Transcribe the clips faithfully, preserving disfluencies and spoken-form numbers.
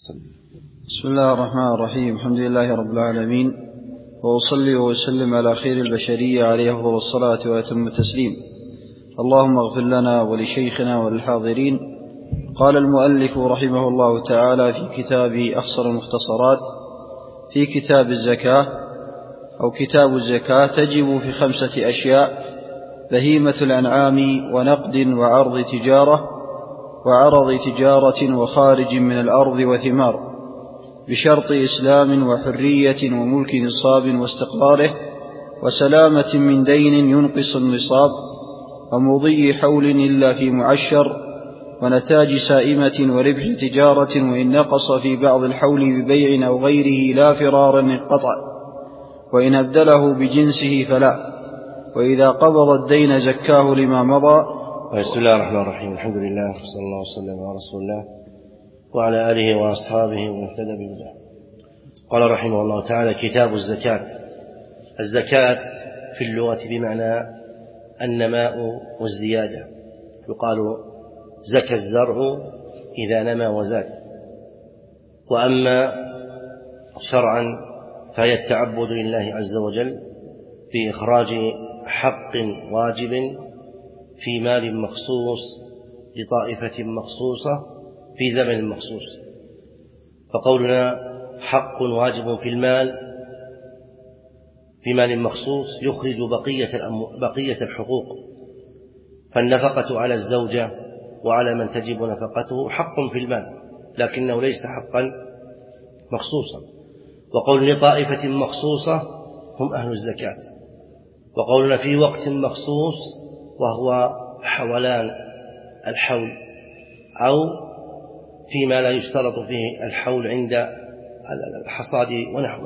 بسم الله الرحمن الرحيم. الحمد لله رب العالمين، وأصلي وأسلم على خير البشرية عليه أفضل الصلاة وأتم التسليم. اللهم اغفر لنا ولشيخنا وللحاضرين. قال المؤلف رحمه الله تعالى في كتابه أخصر المختصرات في كتاب الزكاة أو كتاب الزكاة: تجب في خمسة أشياء: بهيمة الأنعام ونقد وعرض تجارة وعرض تجارة وخارج من الأرض وثمار، بشرط إسلام وحرية وملك نصاب واستقراره وسلامة من دين ينقص النصاب ومضي حول إلا في معشر ونتاج سائمة وربح تجارة، وإن نقص في بعض الحول ببيع أو غيره لا فرارا انقطع، وإن أبدله بجنسه فلا، وإذا قبض الدين زكاه لما مضى. بسم الله الرحمن الرحيم. الحمد لله وصلى الله وسلم على رسول الله وعلى آله وأصحابه ومن اهتدى بهداه. قال رحمه الله تعالى: كتاب الزكاة. الزكاة في اللغة بمعنى النماء والزيادة، يقال زكى الزرع إذا نمى وزاد. وأما شرعا فهي التعبد لله عز وجل بإخراج حق واجب في مال مخصوص لطائفة مخصوصة في زمن مخصوص. فقولنا حق واجب في المال في مال مخصوص يخرج بقية, بقية الحقوق، فالنفقة على الزوجة وعلى من تجب نفقته حق في المال لكنه ليس حقا مخصوصا. وقول لطائفة مخصوصة هم أهل الزكاة. وقولنا في وقت مخصوص وهو حولان الحول أو فيما لا يشترط فيه الحول عند الحصاد ونحوه.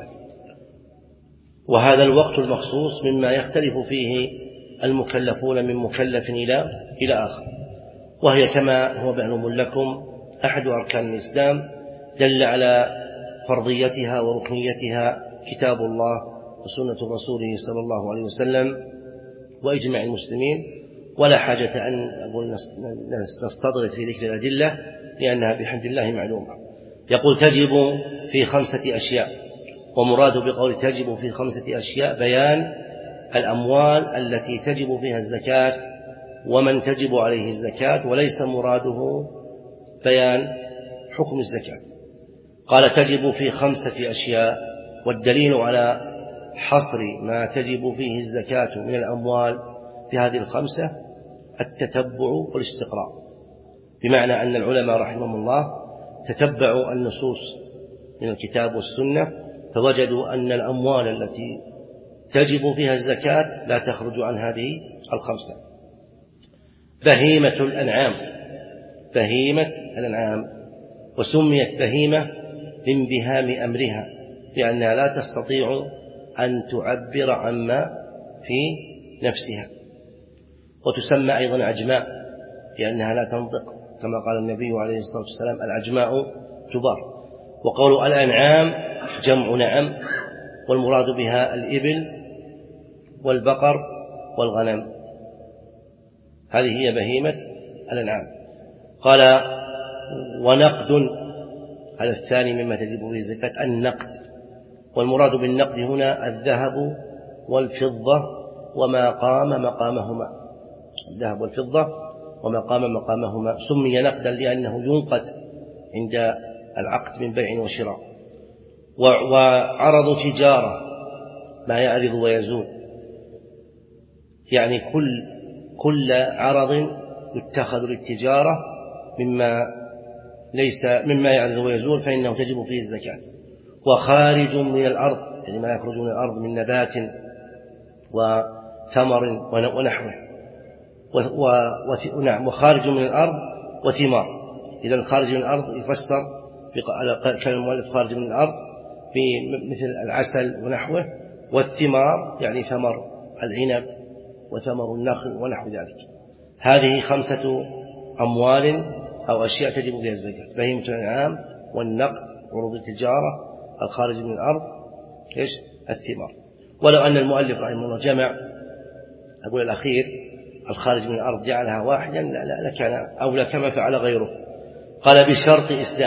وهذا الوقت المخصوص مما يختلف فيه المكلفون من مكلف إلى إلى آخر. وهي كما هو معلوم لكم أحد أركان الإسلام، دل على فرضيتها وركنيتها كتاب الله وسنة رسوله صلى الله عليه وسلم وإجماع المسلمين، ولا حاجة أن نستطرد في ذكر الأدلة لأنها بحمد الله معلومة. يقول: تجب في خمسة أشياء. ومراد بقول تجب في خمسة أشياء بيان الأموال التي تجب فيها الزكاة ومن تجب عليه الزكاة، وليس مراده بيان حكم الزكاة. قال: تجب في خمسة أشياء. والدليل على حصر ما تجب فيه الزكاة من الأموال في هذه الخمسة التتبع والاستقراء، بمعنى أن العلماء رحمهم الله تتبعوا النصوص من الكتاب والسنة فوجدوا أن الأموال التي تجب فيها الزكاة لا تخرج عن هذه الخمسة. بهيمة الأنعام. بهيمة الأنعام وسميت بهيمة لانبهام أمرها، لأنها لا تستطيع أن تعبر عما في نفسها. وتسمى أيضا عجماء لأنها لا تنطق، كما قال النبي عليه الصلاة والسلام: العجماء جبار. وقول الأنعام جمع نعم، والمراد بها الإبل والبقر والغنم. هذه هي بهيمة الأنعام. قال: ونقد. هذا الثاني مما تجب به الزكاة، النقد. والمراد بالنقد هنا الذهب والفضة وما قام مقامهما. الذهب والفضة وما قام مقامهما. سمي نقدا لأنه ينقد عند العقد من بيع وشراء. وعرض تجارة ما يعرض ويزول، يعني كل كل عرض يتخذ للتجارة مما ليس مما يعرض ويزول فإنه تجب فيه الزكاة. وخارج من الأرض، يعني ما يخرج من الأرض من نبات وثمر ونحوه. ونعم وخارج من الأرض وثمار. إذا الخارج من الأرض يفسر على كلام المؤلف خارج من الأرض بمثل العسل ونحوه، والثمار يعني ثمر العنب وثمر النخل ونحو ذلك. هذه خمسة أموال أو أشياء تجب فيها الزكاة: بهيمة الأنعام والنقد وعروض التجارة الخارج من الأرض إيش الثمار. ولو أن المؤلف رحمه الله جمع أقول الأخير الخارج من الأرض جعلها واحدا لكان أولى كما فعل غيره. قال: بشرط إسلام.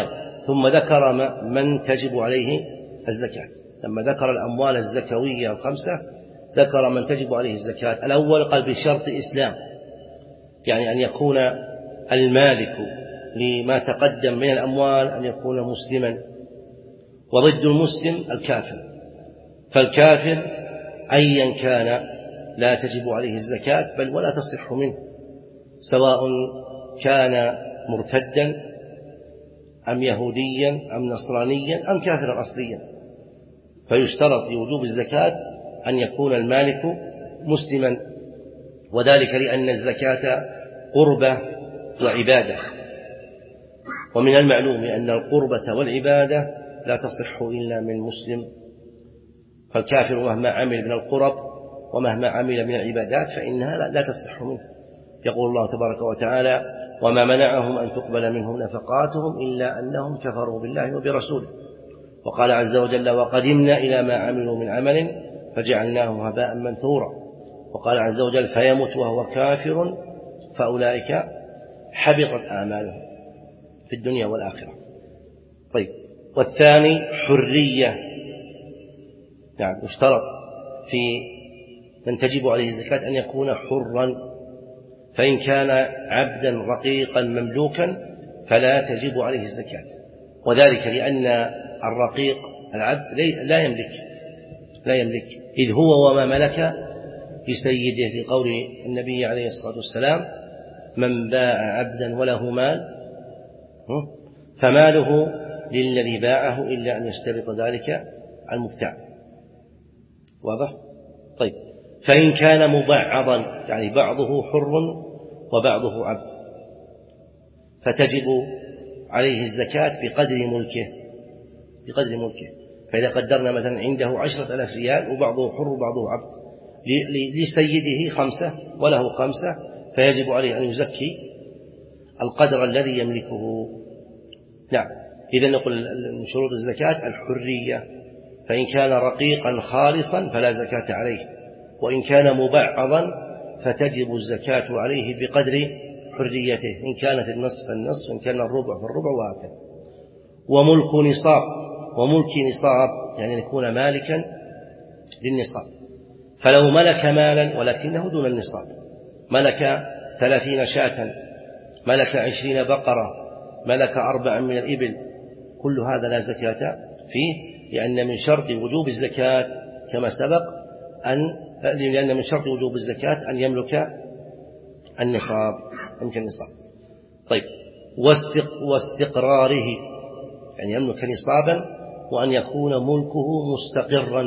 ثم ذكر من تجب عليه الزكاة. لما ذكر الأموال الزكوية الخمسة ذكر من تجب عليه الزكاة. الأول قال بشرط إسلام، يعني أن يكون المالك لما تقدم من الأموال أن يكون مسلما، وضد المسلم الكافر، فالكافر أيا كان لا تجب عليه الزكاة بل ولا تصح منه، سواء كان مرتدا أم يهوديا أم نصرانيا أم كافرا أصليا. فيشترط لوجوب الزكاة أن يكون المالك مسلما، وذلك لأن الزكاة قربة وعبادة، ومن المعلوم أن القربة والعبادة لا تصح إلا من مسلم، فالكافر مهما عمل من القرب ومهما عمل من العبادات فإنها لا تصح منه. يقول الله تبارك وتعالى: وما منعهم أن تقبل منهم نفقاتهم إلا أنهم كفروا بالله وبرسوله. وقال عز وجل: وقدمنا إلى ما عملوا من عمل فجعلناه هباء منثورا. وقال عز وجل: فيمت وهو كافر فأولئك حبطت أعمالهم في الدنيا والآخرة. طيب، والثاني حرية، يعني يشترط في من تجب عليه الزكاة أن يكون حرا، فإن كان عبدا رقيقا مملوكا فلا تجب عليه الزكاة، وذلك لأن الرقيق العبد لا يملك لا يملك إذ هو وما ملك لسيده، لقول النبي عليه الصلاة والسلام: من باع عبدا وله مال فماله للذي باعه إلا أن يشترط ذلك المبتاع. واضح؟ طيب، فإن كان مبعضا، يعني بعضه حر وبعضه عبد، فتجب عليه الزكاة بقدر ملكه بقدر ملكه فإذا قدرنا مثلا عنده عشرة ألاف ريال وبعضه حر وبعضه عبد، لسيده خمسة وله خمسة، فيجب عليه أن يزكي القدر الذي يملكه. نعم، إذن نقول من شروط الزكاة الحرية، فإن كان رقيقا خالصا فلا زكاة عليه، وإن كان مبعضا فتجب الزكاة عليه بقدر حريته، إن كانت النصف فالنصف، إن كان الربع فالربع، وهكذا. وملك نصاب، وملك نصاب يعني يكون مالكا للنصاب، فلو ملك مالا ولكنه دون النصاب، ملك ثلاثين شاة، ملك عشرين بقرة، ملك أربعا من الإبل، كل هذا لا زكاة فيه، لأن من شرط وجوب الزكاة كما سبق أن لأن من شرط وجوب الزكاة أن يملك النصاب يملك النصاب. طيب، واستقراره، يعني يملك نصابا وأن يكون ملكه مستقرا،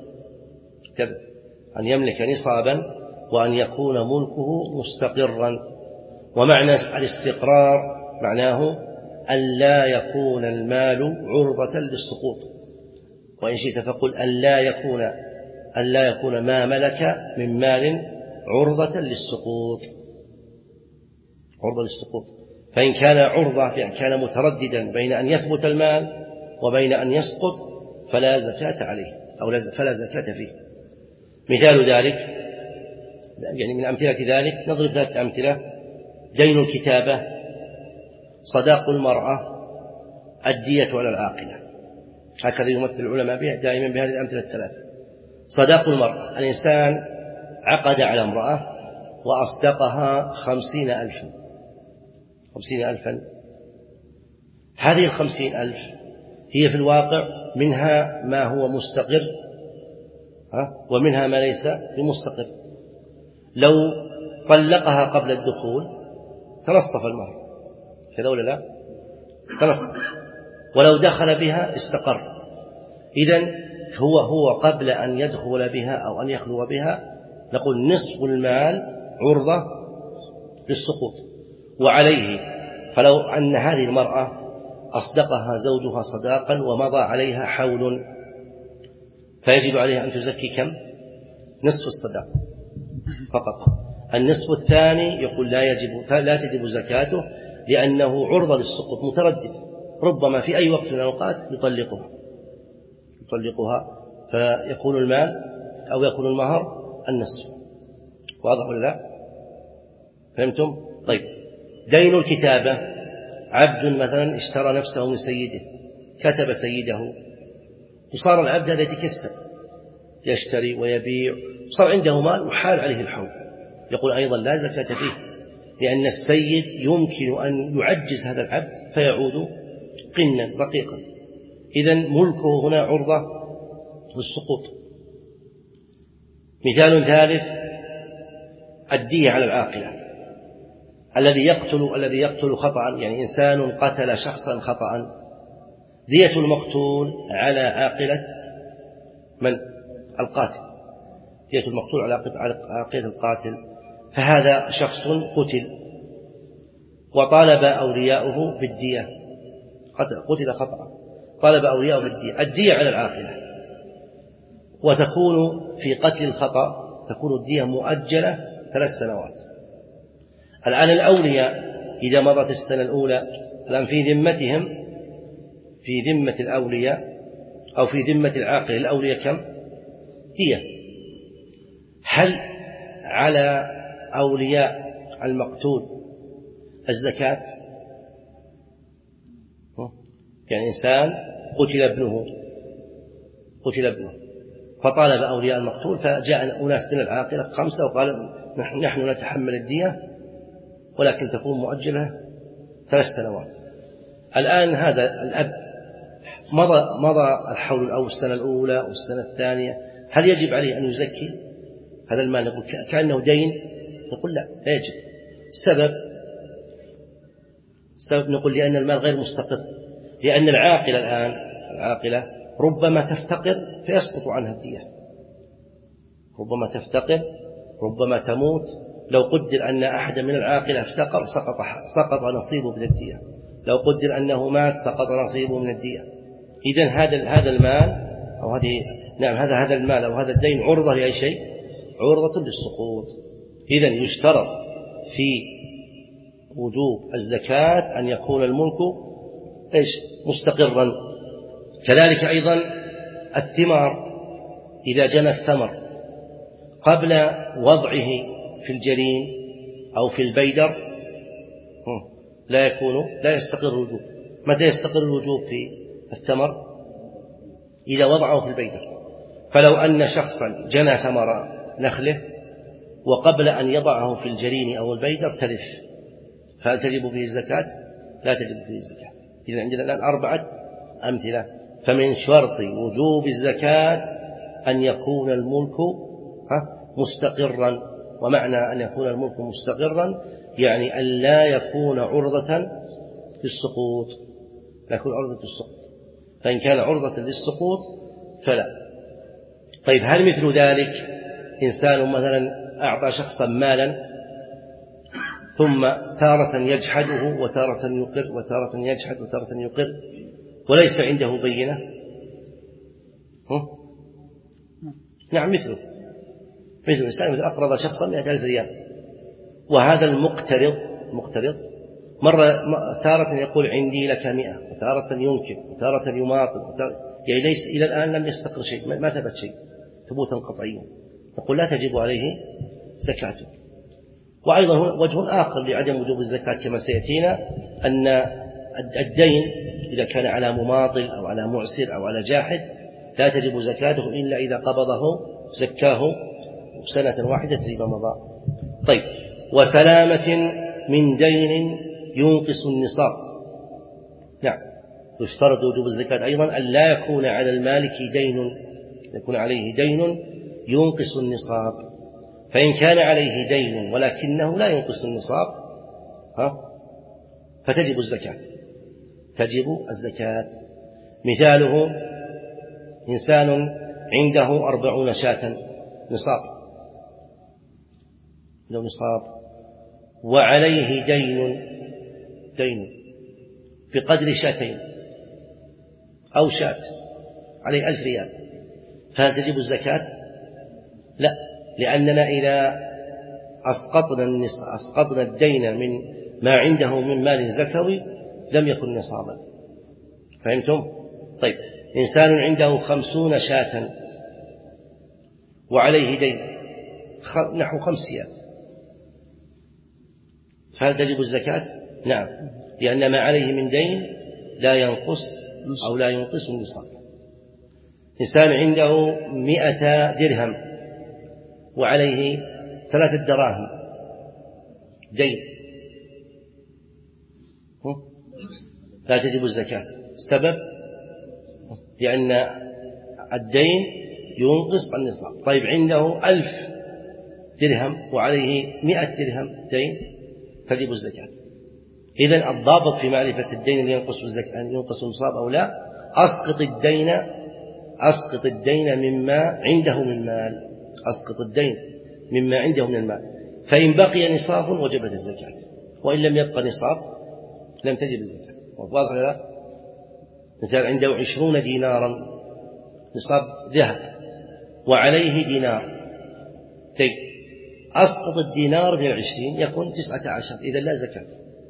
أن يملك نصابا وأن يكون ملكه مستقرا. ومعنى الاستقرار معناه أن لا يكون المال عرضة للسقوط، وإن شئت فقل أن لا يكون أن لا يكون ما ملك من مال عرضة للسقوط عرضة للسقوط فإن كان عرضة يعني كان مترددا بين أن يثبت المال وبين أن يسقط فلا زكاة عليه أو فلا زكاة فيه. مثال ذلك، يعني من أمثلة ذلك نضرب ثلاثة أمثلة: دين الكتابة، صداق المرأة، الدية على العاقلة. هكذا يمثل العلماء بها دائما بهذه الأمثلة الثلاثة. صداق المرأة، الإنسان عقد على امرأة وأصدقها خمسين ألفا خمسين ألفا هذه الخمسين ألف هي في الواقع منها ما هو مستقر ومنها ما ليس بمستقر. لو طلقها قبل الدخول تنصف المهر، كذا ولا لا؟ تنصف. ولو دخل بها استقر. إذن هو هو قبل أن يدخل بها أو أن يخلو بها نقول نصف المال عرضة للسقوط. وعليه فلو أن هذه المرأة أصدقها زوجها صداقا ومضى عليها حول فيجب عليها أن تزكي كم؟ نصف الصداق فقط. النصف الثاني يقول لا يجب لا تجب زكاته لأنه عرضة للسقوط، متردد، ربما في أي وقت من الأوقات يطلقها يطلقها فيكون المال أو يكون المهر النصف. واضح ولا لا؟ فهمتم؟ طيب، دين الكتابة، عبد مثلا اشترى نفسه من سيده كتب سيده وصار العبد هذا يتكسب يشتري ويبيع، صار عنده مال وحال عليه الحول، يقول أيضا لا زكاة فيه، لأن السيد يمكن أن يعجز هذا العبد فيعود قنا رقيقا. إذن ملكه هنا عرضة للسقوط. مثال ثالث الدية على العاقلة، الذي يقتل الذي يقتل خطأ، يعني إنسان قتل شخصا خطأ، دية المقتول على عاقلة من؟ القاتل، دية المقتول على عاقلة القاتل. فهذا شخص قتل وطالب أولياؤه بالدية، قتل خطأ، طالب أولياؤه بالدية، الدية على العاقلة، وتكون في قتل الخطأ تكون الدية مؤجلة ثلاث سنوات. الآن الأولياء إذا مضت السنة الأولى الآن في ذمتهم، في ذمة الأولياء أو في ذمة العاقل الأولياء كم؟ دية. هل على أولياء المقتول الزكاة؟ يعني إنسان قتل ابنه قتل ابنه فطالب أولياء المقتول، فجاء أناس من العاقلة خمسة وقال نحن نتحمل الدية ولكن تكون مؤجلة ثلاث سنوات. الآن هذا الأب مضى مضى الحول الأول، السنة الأولى والسنة الثانية، هل يجب عليه أن يزكي هذا المال؟ نقول كأنه دين، نقول لا لا يجب. السبب السبب نقول لأن المال غير مستقر، لأن العاقلة الآن العاقلة ربما تفتقر فيسقط عنها الدية، ربما تفتقر ربما تموت. لو قدر أن أحد من العاقلة افتقر سقط سقط نصيبه من الدية، لو قدر أنه مات سقط نصيبه من الدية. إذن هذا هذا المال أو هذه نعم هذا هذا المال أو هذا الدين عرضة لأي شيء؟ عرضة للسقوط. إذن يشترط في وجوب الزكاة أن يكون الملك إيش؟ مستقرا. كذلك أيضا الثمار، إذا جنى الثمر قبل وضعه في الجرين أو في البيدر لا يكون لا يستقر الوجوب. متى يستقر الوجوب في الثمر؟ إذا وضعه في البيدر. فلو أن شخصا جنى ثمر نخله وقبل أن يضعه في الجرين أو البيدر تلف، فهل تجب فيه الزكاة؟ لا تجب فيه الزكاة. إذن عندنا الآن أربعة أمثلة. فمن شرط وجوب الزكاة أن يكون الملك مستقرا، ومعنى أن يكون الملك مستقرا يعني أن لا يكون عرضة للسقوط، لا يكون عرضة للسقوط. فإن كان عرضة للسقوط فلا. طيب هل مثل ذلك إنسان مثلا أعطى شخصا مالا ثم تارة يجحده وتارة يقر وتارة يجحد وتارة يقر وليس عنده بينة؟ نعم مثله مثل إنسان مثل أقرض شخصا مئة ألف ريال، وهذا المقترض مقترض مرة تارة يقول عندي لك مئة وتارة ينكر وتارة يماطل وتارة يعني ليس إلى الآن لم يستقر شيء، ما ثبت شيء ثبوتا قطعيا، نقول لا تجب عليه زكاته. وأيضا وجه آخر لعدم وجوب الزكاة كما سيأتينا أن الدين إذا كان على مماطل أو على معسر أو على جاحد لا تجب زكاته إلا إذا قبضه زكاه سنة واحدة زي ما مضى. طيب وسلامة من دين ينقص النصاب، نعم يشترط وجوب الزكاة أيضا أن لا يكون على المالك دين، يكون عليه دين ينقص النصاب. فإن كان عليه دين ولكنه لا ينقص النصاب ها فتجب الزكاة، تجب الزكاة. مثاله إنسان عنده أربعون شاة نصاب، له نصاب وعليه دين دين بقدر شاتين أو شات عليه ألف ريال، فهل تجب الزكاة؟ لا، لأننا إذا أسقطنا أسقطنا الدين من ما عنده من مال زكوي لم يكن نصابا. فهمتم؟ طيب إنسان عنده خمسون شاة وعليه دين نحو خمسيات، فهل تجب الزكاة؟ نعم، لأن ما عليه من دين لا ينقص أو لا ينقص النصاب. إنسان عنده مئة درهم وعليه ثلاثة دراهم دين، لا تجب الزكاة. السبب لأن الدين ينقص النصاب. طيب عنده ألف درهم وعليه مئة درهم دين، تجب الزكاة. إذن الضابط في معرفة الدين اللي ينقص الزكاة ينقص النصاب أو لا، أسقط الدين أسقط الدين مما عنده من مال، أسقط الدين مما عنده من المال، فإن بقي نصاب وجبت الزكاة، وإن لم يبقى نصاب لم تجب الزكاة. واضح لا؟ مثال عنده عشرون دينارا نصاب ذهب وعليه دينار دين، أسقط الدينار من العشرين يكون تسعة عشر، إذا لا زكاة.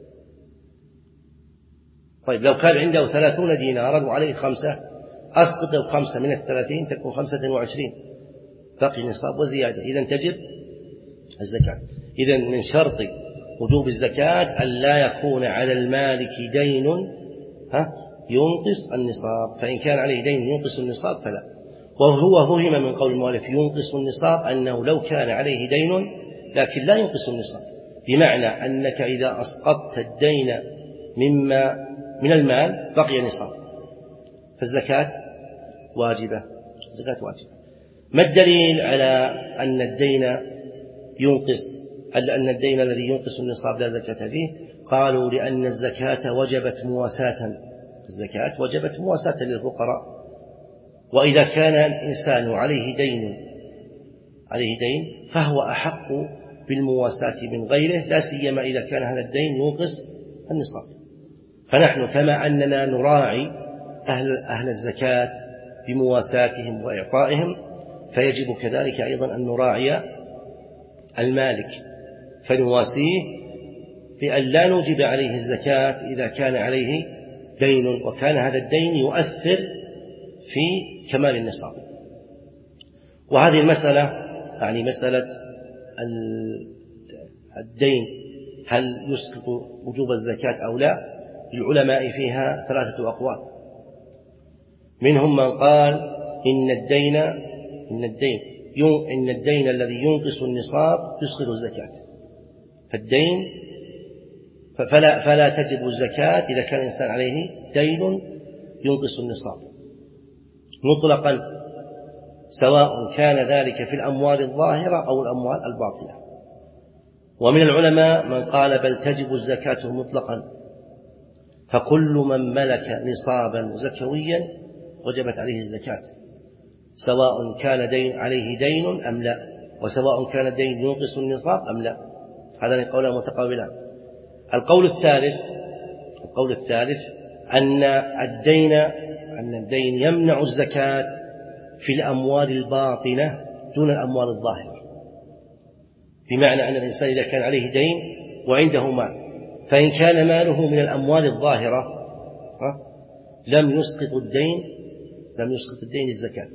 طيب لو كان عنده ثلاثون دينارا وعليه خمسة، أسقط الخمسة من الثلاثين تكون خمسة وعشرين، بقي نصاب وزيادة، إذا تجب الزكاة. إذا من شرط وجوب الزكاة أن لا يكون على المالك دين ها ينقص النصاب، فإن كان عليه دين ينقص النصاب فلا. وهو فهم من قول المؤلف ينقص النصاب أنه لو كان عليه دين لكن لا ينقص النصاب، بمعنى أنك إذا أسقطت الدين مما من المال بقي نصاب، فالزكاة واجبة. الزكاة واجبة. ما الدليل على أن الدين ينقص أن الدين الذي ينقص النصاب لا زكاة فيه؟ قالوا لأن الزكاة وجبت مواساة، الزكاة وجبت مواساة للفقراء، وإذا كان الإنسان عليه دين عليه دين فهو أحق بالمواساة من غيره، لا سيما إذا كان هذا الدين ينقص النصاب. فنحن كما أننا نراعي أهل, أهل الزكاة بمواساتهم وإعطائهم، فيجب كذلك أيضا أن نراعي المالك فنواسيه بأن لا نوجب عليه الزكاة إذا كان عليه دين وكان هذا الدين يؤثر في كمال النصاب. وهذه المسألة يعني مسألة الدين هل يسقط وجوب الزكاة أو لا، العلماء فيها ثلاثة أقوال. منهم من قال إن الدين إن الدين إن الدين الذي ينقص النصاب يسقط الزكاة، فالدين فلا فلا تجب الزكاة إذا كان الإنسان عليه دين ينقص النصاب مطلقا، سواء كان ذلك في الأموال الظاهرة أو الأموال الباطنة. ومن العلماء من قال بل تجب الزكاة مطلقا، فكل من ملك نصابا زكويا وجبت عليه الزكاة، سواء كان دين عليه دين أم لا، وسواء كان الدين ينقص النصاب أم لا. هذان قولان متقابلان. القول الثالث القول الثالث أن الدين أن الدين يمنع الزكاة في الأموال الباطنة دون الأموال الظاهرة، بمعنى أن الإنسان إذا كان عليه دين وعنده مال، فإن كان ماله من الأموال الظاهرة لم يسقط الدين لم يسقط الدين الزكاة.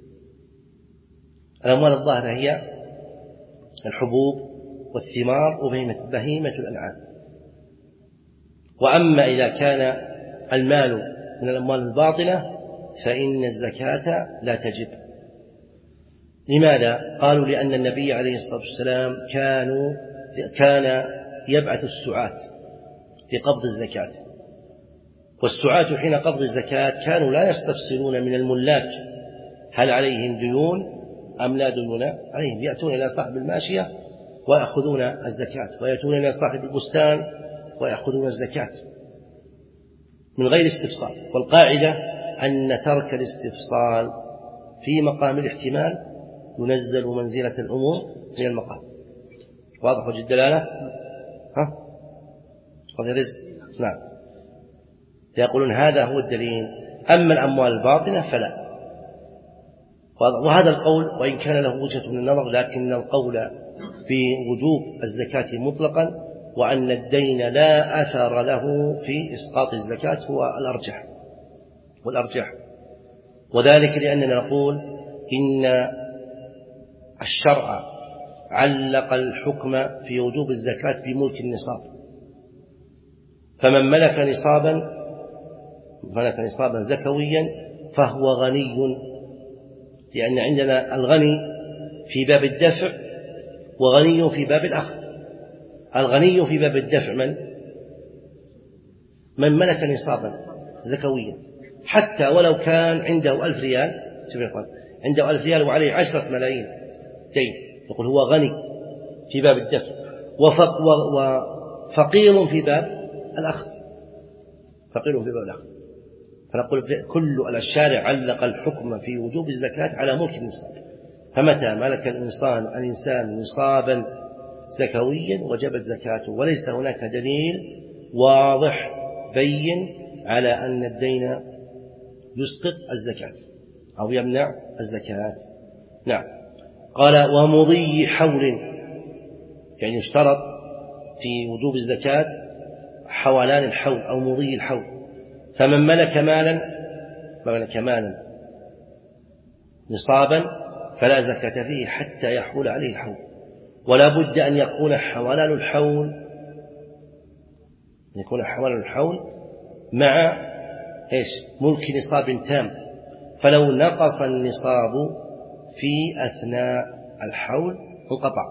الأموال الظاهرة هي الحبوب والثمار وبهيمة الأنعام. وأما إذا كان المال من الأموال الباطنة فإن الزكاة لا تجب. لماذا؟ قالوا لأن النبي عليه الصلاة والسلام كانوا كان يبعث السعاة لقبض الزكاة، والسعاة حين قبض الزكاة كانوا لا يستفسرون من الملاك هل عليهم ديون أم لا ديون عليهم، يأتون إلى صاحب الماشية ويأخذون الزكاة، ويأتون إلى صاحب البستان ويأخذون الزكاة من غير استفسار. والقاعدة أن ترك الاستفصال في مقام الاحتمال ينزل منزلة الأمور من المقام. واضح وجه الدلالة؟ ها؟ قضي رزق. نعم. يقولون هذا هو الدليل. أما الأموال الباطنة فلا. وهذا القول وإن كان له وجهة من النظر، لكن القول بوجوب الزكاة مطلقا وأن الدين لا أثر له في إسقاط الزكاة هو الأرجح والأرجح وذلك لأننا نقول إن الشرع علق الحكم في وجوب الزكاة بملك النصاب، فمن ملك نصابا ملك نصابا زكويا فهو غني، لأن عندنا الغني في باب الدفع وغني في باب الأخذ. الغني في باب الدفع من من ملك نصابا زكويا، حتى ولو كان عنده ألف ريال، شوف يقول عنده ألف ريال وعليه عشرة ملايين دين، يقول هو غني في باب الدفع وفقير في باب الأخذ، فقير في باب الأخذ. فنقول كل الشارع علق الحكم في وجوب الزكاة على ملك النصاب، فمتى ملك الإنسان الإنسان نصابا زكويا وجبت زكاته، وليس هناك دليل واضح بين على أن الدين يسقط الزكاة أو يمنع الزكاة. نعم. قال ومضي حول، يعني يشترط في وجوب الزكاة حولان الحول أو مضي الحول. فمن ملك مالا ملك مالا نصابا فلا زكاة فيه حتى يحول عليه الحول، ولا بد أن يكون حولان الحول يكون حولان الحول مع إيش؟ ملك نصاب تام. فلو نقص النصاب في أثناء الحول انقطع.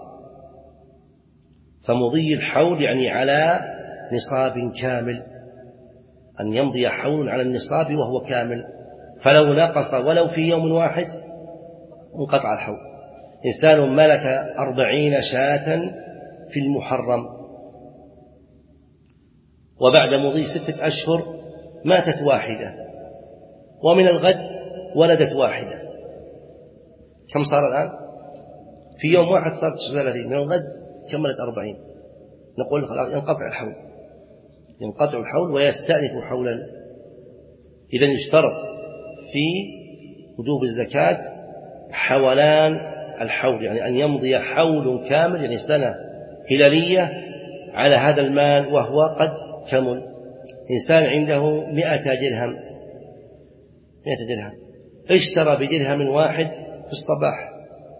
فمضي الحول يعني على نصاب كامل، أن يمضي حول على النصاب وهو كامل، فلو نقص ولو في يوم واحد انقطع الحول. إنسان ملك أربعين شاة في المحرم، وبعد مضي ستة أشهر ماتت واحدة، ومن الغد ولدت واحدة، كم صار الآن؟ في يوم واحد صارت ثلاثين، من الغد كملت أربعين. نقول ينقطع الحول ينقطع الحول ويستأنف حولا. إذن يشترط في وجوب الزكاة حولان الحول، يعني أن يمضي حول كامل، يعني سنة هلالية على هذا المال وهو قد كمل. إنسان عنده مئة درهم مئة درهم اشترى بدرهم واحد في الصباح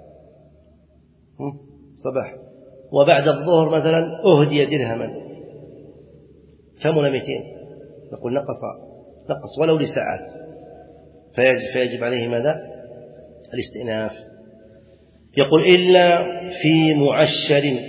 صباح، وبعد الظهر مثلا أهدي درهما، كمل مئتين، نقول نقص نقص ولو لساعات، فيجب, فيجب عليه ماذا؟ الاستئناف. يقول إلا في معشر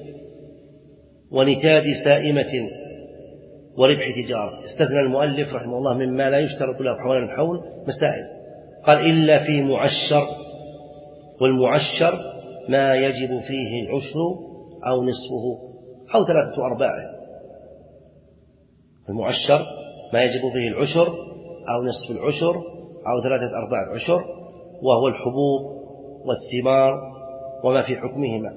ونتاج سائمة وربح تجارة. استثنى المؤلف رحمه الله مما لا يشترط له حول الحول مسائل، قال إلا في معشر، والمعشر ما يجب فيه العشر أو نصفه أو ثلاثة أرباعه. المعشر ما يجب فيه العشر أو نصف العشر أو ثلاثة أرباع العشر، وهو الحبوب والثمار وما في حكمهما،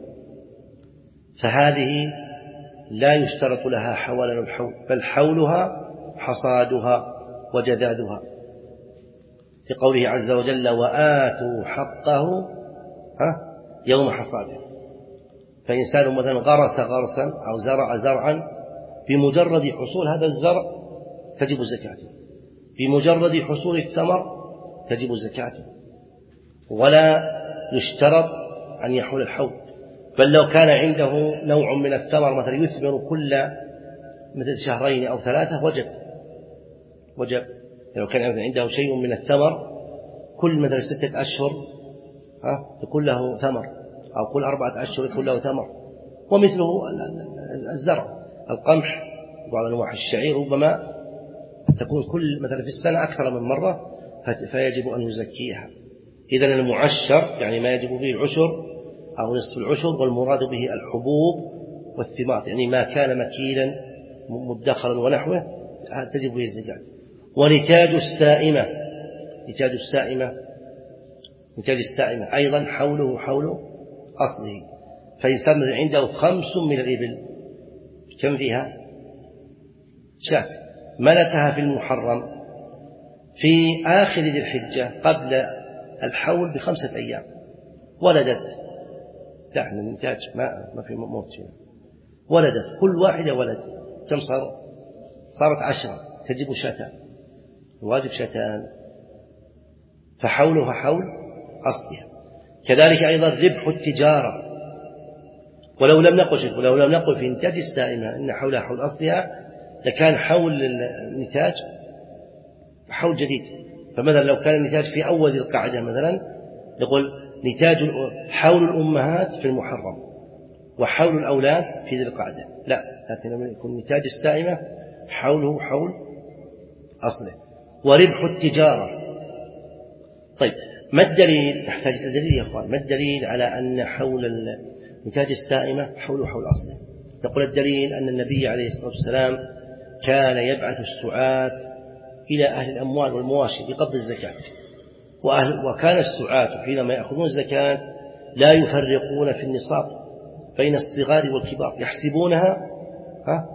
فهذه لا يشترط لها حولان الحول، بل حولها حصادها وجذاذها، في قوله عز وجل وآتوا حقه ها يوم حصاده. فإنسان مثلا غرس غرسا أو زرع زرعا، بمجرد حصول هذا الزرع تجب زكاته، بمجرد حصول الثمر تجب زكاته، ولا يشترط أن يحول الحول. بل لو كان عنده نوع من الثمر مثلا يثمر كل مثل شهرين أو ثلاثة وجب وجب لو كان عنده شيء من الثمر كل مثل ستة أشهر يكون له ثمر، أو كل أربعة أشهر يكون له ثمر. ومثله الزرع، القمح، بعض أنواع الشعير ربما تكون كل مثلا في السنة أكثر من مرة، فيجب أن يزكيها. إذن المعشر يعني ما يجب به العشر أو نصف العشر، والمراد به الحبوب والثمار، يعني ما كان مكيلا مدخرا ونحوه تجب به الزكاة. ونتاج السائمة نتاج السائمة نتاج السائمة أيضا حوله حول أصله. فإنسان عنده خمس من الإبل، كم فيها؟ شاة، ملكها في المحرم في آخر ذي الحجة قبل الحول بخمسة أيام، ولدت، تحن النتاج ما ما في موت فيها، ولدت كل واحدة ولد، كم صار؟ صارت عشرة، تجب شاتان، الواجب شاتان، فحولها حول أصلها. كذلك أيضا ربح التجارة، ولو لم نقل ولو لم نقل في نتاج السائمة إن حولها حول أصلها، لكان حول النتاج حول جديد. فمثلا لو كان النتاج في أول القعدة مثلا نقول نتاج حول الأمهات في المحرم وحول الأولاد في ذي القعدة، لا، لكن لما يكون نتاج السائمة حوله حول أصله. وربح التجارة. طيب ما الدليل؟ نحتاج الدليل يا أخوان. ما الدليل على أن حول نتاج السائمة حوله حول أصله؟ نقول الدليل أن النبي عليه الصلاة والسلام كان يبعث السعاة إلى أهل الأموال والمواشي بقبض الزكاة، وأهل وكان السعاة حينما يأخذون الزكاة لا يفرقون في النصاب بين الصغار والكبار، يحسبونها ها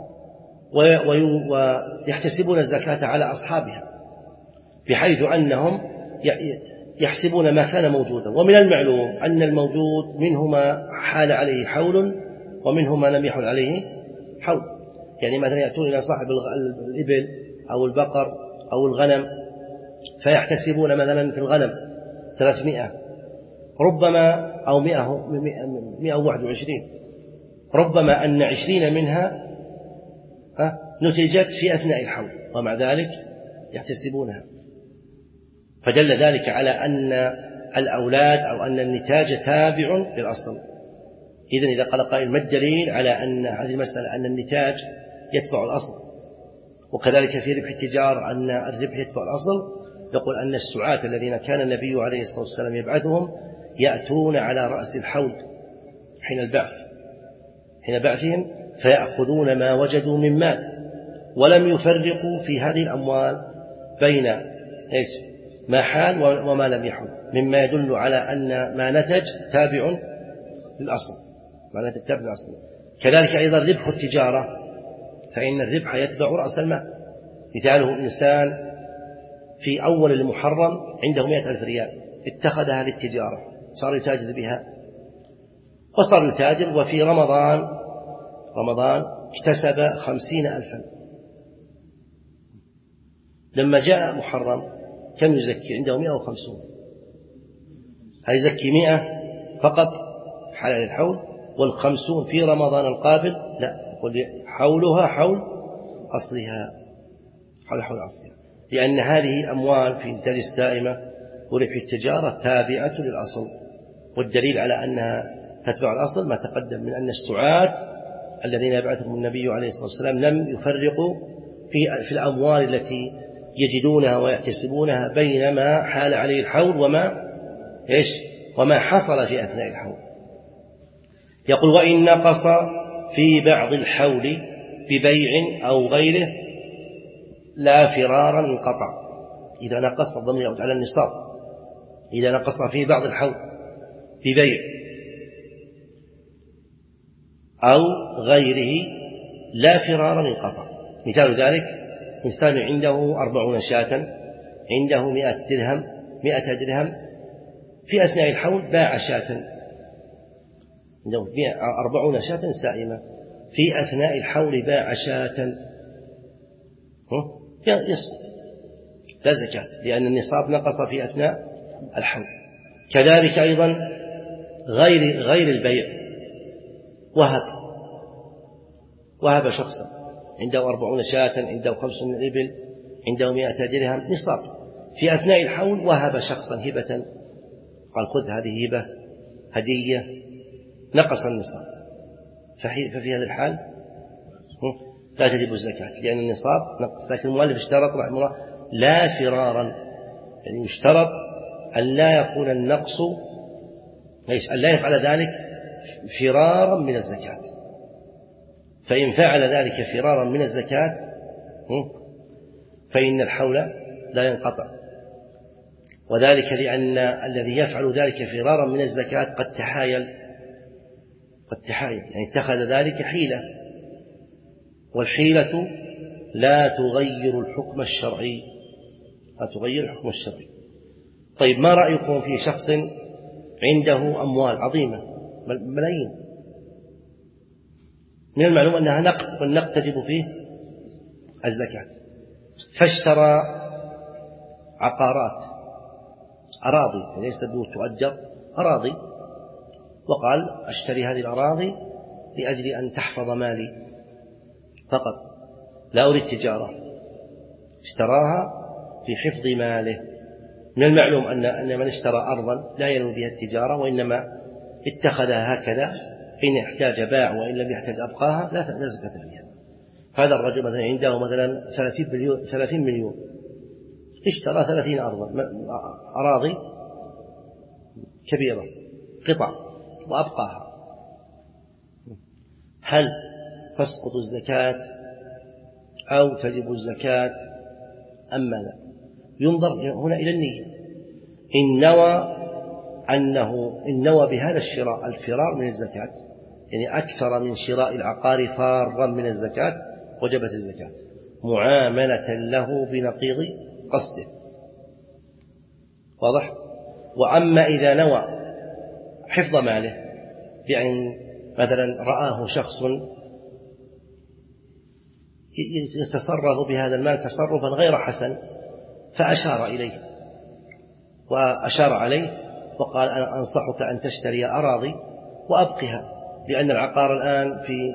ويحتسبون الزكاة على أصحابها، بحيث أنهم يحسبون ما كان موجودا. ومن المعلوم أن الموجود منه ما حال عليه حول ومنه ما لم يحل عليه حول. يعني مثلا يأتون إلى صاحب الإبل أو البقر أو الغنم فيحتسبون مثلا في الغنم ثلاثمائة ربما أو مئة وواحد وعشرين، ربما أن عشرين منها نتجت في أثناء الحول، ومع ذلك يحتسبونها. فدل ذلك على أن الأولاد أو أن النتاج تابع للأصل. إذن إذا قال قائل ما الدليل على أن هذه المسألة أن النتاج يتبع الأصل، وكذلك في ربح التجار أن الربح يتبع الأصل، يقول أن السعاة الذين كان النبي عليه الصلاة والسلام يبعثهم يأتون على رأس الحول حين البعث حين بعثهم فيأخذون ما وجدوا من مال، ولم يفرقوا في هذه الأموال بين إيش ما حال وما لم يحل، مما يدل على أن ما نتج تابع للأصل، ما نتج تابع للأصل. كذلك أيضا ربح التجارة، فإن الربح يتبع رأس المال. مثاله إنسان في أول المحرم عنده مئة ألف ريال اتخذها للتجارة، صار يتاجر بها وصار يتاجر، وفي رمضان رمضان اكتسب خمسين ألفا. لما جاء محرم كم يزكي؟ عنده مئة وخمسون. هل يزكي مئة فقط حلال الحول، والخمسون في رمضان القابل؟ لا، يقول حولها حول أصلها، حول حول أصلها، لأن هذه الأموال في نتاج السائمة وربح التجارة تابعة للأصل. والدليل على أنها تتبع الأصل ما تقدم من أن السعاة الذين يبعثهم النبي عليه الصلاة والسلام لم يفرقوا في في الأموال التي يجدونها ويحتسبونها بين ما حال عليه الحول وما إيش وما حصل في أثناء الحول. يقول وإن نقص في بعض الحول ببيع أو غيره لا فرارا انقطع. إذا نقص الضمير يعود على النصاب، إذا نقص في بعض الحول ببيع أو غيره لا فرارا انقطع. مثال ذلك إنسان عنده أربعون شاة، عنده مئة درهم مئة درهم، في أثناء الحول باع شاة، عنده أربعون شاة سائمة، في أثناء الحول باع شاة، يسقط لا زكاة، لأن النصاب نقص في أثناء الحول. كذلك أيضا غير غير البيع، وهب وهب شخصا عنده أربعون شاة، عنده خمس من الإبل، عنده مئة درهم نصاب، في أثناء الحول وهب شخصا هبة، قال خذ هذه هبة هدية، نقص النصاب، ففي هذا الحال لا تجب الزكاة لأن النصاب نقص. لكن المؤلف اشترط رحمه الله لا فرارا، يعني يشترط أن لا يكون النقص أن لا يفعل ذلك فرارا من الزكاة، فإن فعل ذلك فرارا من الزكاة فإن الحول لا ينقطع، وذلك لأن الذي يفعل ذلك فرارا من الزكاة قد تحايل قد تحايل يعني اتخذ ذلك حيلة، والحيلة لا تغير الحكم الشرعي لا تغير الحكم الشرعي. طيب ما رأيكم في شخص عنده أموال عظيمة ملايين، من المعلوم أنها نقد والنقد تجب فيه الزكاة، فاشترى عقارات أراضي ليس بيوت تؤجر، أراضي، وقال أشتري هذه الأراضي لأجل أن تحفظ مالي فقط، لا أريد تجارة. اشتراها في حفظ ماله. من المعلوم أن أن من اشترى أرضا لا ينوي بها التجارة وإنما اتخذها هكذا، إن احتاج باع وإن لم يحتاج أبقاها لا زكاة فيها. هذا الرجل مثلا عنده مثلا ثلاثين مليون اشترى ثلاثين أرضا، أراضي كبيرة قطع وأبقاها، هل تسقط الزكاة أو تجب الزكاة أم لا؟ ينظر هنا إلى النية. إن نوى أنه إن نوى بهذا الشراء الفرار من الزكاة، يعني أكثر من شراء العقار فارا من الزكاة، وجبت الزكاة معاملة له بنقيض قصده. واضح؟ وأما إذا نوى حفظ ماله، يعني مثلا رآه شخص يتصرف بهذا المال تصرفا غير حسن فأشار إليه وأشار عليه وقال أنا أنصحك أن تشتري أراضي وأبقها، لأن العقار الآن في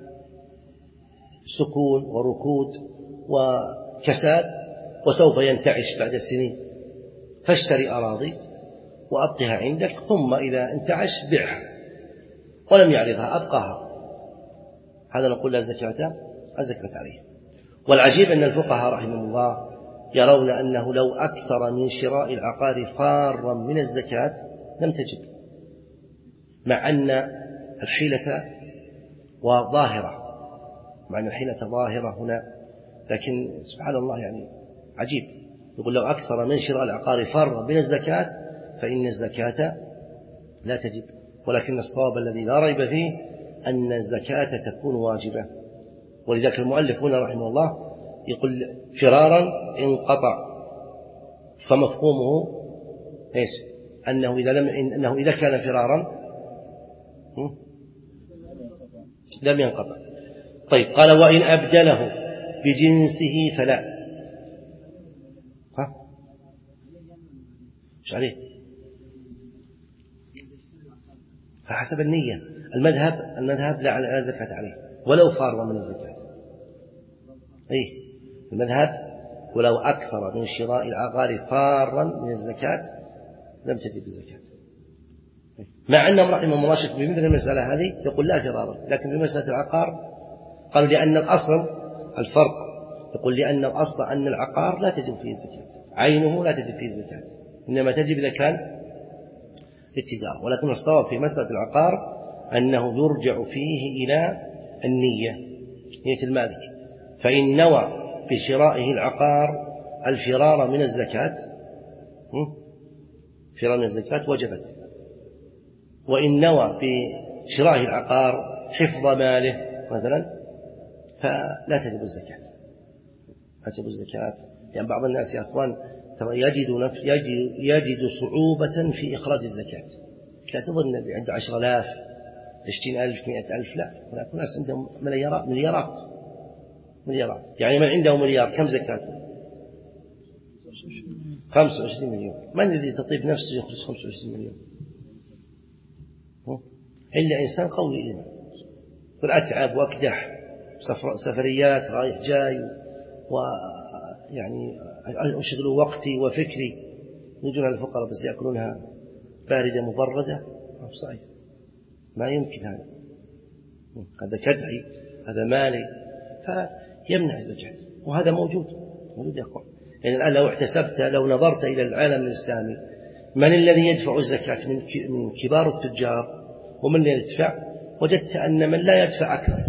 سكون وركود وكساد وسوف ينتعش بعد السنين، فاشتري أراضي وأبقها عندك، ثم إذا انتعش بيعها، ولم يعرضها أبقاها. هذا نقول لا زكاة الزكاة عليه. والعجيب أن الفقهاء رحمهم الله يرون أنه لو أكثر من شراء العقار فارا من الزكاة لم تجب، مع أن الحيلة وظاهرة مع أن الحيلة ظاهرة هنا، لكن سبحان الله يعني عجيب. يقول لو أكثر من شراء العقار فارا من الزكاة فإن الزكاة لا تجب، ولكن الصواب الذي لا ريب فيه أن الزكاة تكون واجبة. ولذلك المؤلف هنا رحمه الله يقول فرارا انقطع، فمفهومه ايش؟ أنه إذا لم أنه إذا كان فرارا لم ينقطع. طيب قال وإن أبدله بجنسه فلا. ها ايش عليه؟ فحسب النية. المذهب المذهب لا زكاة عليه ولو فار من الزكاة. ايه المذهب ولو أكثر من شراء العقار فارا من الزكاة لم تجب الزكاة، مع أن رحمه الله شك بمثل المسألة هذه يقول لا فرارا، لكن في مسألة العقار قالوا لأن الأصل الفرق، يقول لأن الأصل أن العقار لا تجب فيه الزكاة، عينه لا تجب فيه الزكاة، إنما تجب إذا كان للتجارة. ولكن الصواب في مسألة العقار أنه يرجع فيه إلى النية، نية المالك. فإن نوى بشرائه العقار الفرار من الزكاة فرار من الزكاة وجبت، وإن نوى بشرائه العقار حفظ ماله مثلا فلا تجب الزكاة لا تجب الزكاة. يعني بعض الناس يا أخوان يجد, يجد, يجد صعوبة في إخراج الزكاة. لا تظن أن عنده عشر آلاف عشرين ألف مئة ألف، لا، هناك ناس عندهم مليارات مليارات مليارات. يعني من عنده مليار كم زكاته؟ خمسة وعشرين مليون. من الذي تطيب نفسه يخرج خمسة وعشرين مليون؟ إلا إنسان قوي إيمان، والأتعب وأكدح سفريات رايح جاي، ويعني أشغل وقتي وفكري. يجون الفقراء بس يأكلونها باردة مبردة، صحيح ما يمكن هذا. هذا كدعي، هذا مالي، فيمنع الزكاة. وهذا موجود موجود يا أخوان. يعني الآن لو احتسبت، لو نظرت إلى العالم الإسلامي، من الذي يدفع الزكاة من كبار التجار ومن الذي يدفع؟ وجدت أن من لا يدفع أكثر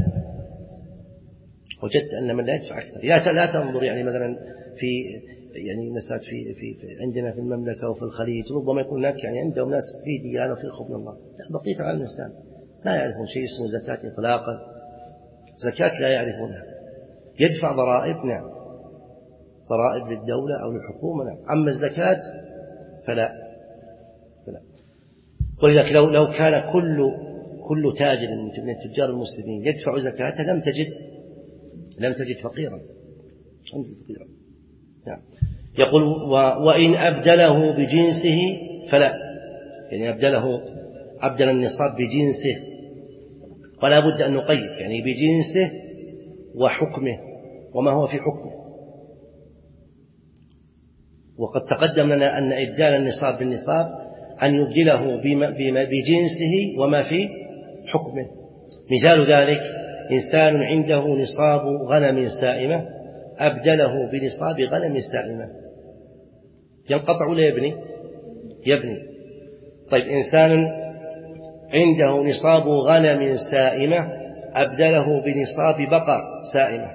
وجدت أن من لا يدفع أكثر. لا تنظر يعني مثلا في يعني ناس في, في, في عندنا في المملكة وفي الخليج ربما يكون هناك يعني عندهم ناس في ديانة وفي خوف من الله، لا، بقية العالم الإسلامي لا يعرفون شيء اسمه زكاة إطلاقا. زكاة لا يعرفونها. يدفع ضرائب، نعم، ضرائب للدولة أو للحكومة، نعم. أما الزكاة فلا فلا. ولذلك لو لو كان كل كل تاجر من التجار المسلمين يدفع زكاة لم تجد لم تجد فقيرا لم تجد فقيرا. نعم. يقول وإن أبدله بجنسه فلا، يعني أبدله أبدل النصاب بجنسه، ولا بد أن نقيد يعني بجنسه وحكمه وما هو في حكمه. وقد تقدم لنا أن إبدال النصاب بالنصاب أن يبدله بما بجنسه وما في حكمه. مثال ذلك إنسان عنده نصاب غنم سائمة أبدله بنصاب غنم سائمة، ينقطع ولا يبني؟ يبني. طيب إنسان عنده نصاب غنم سائمة أبدله بنصاب بقر سائمة،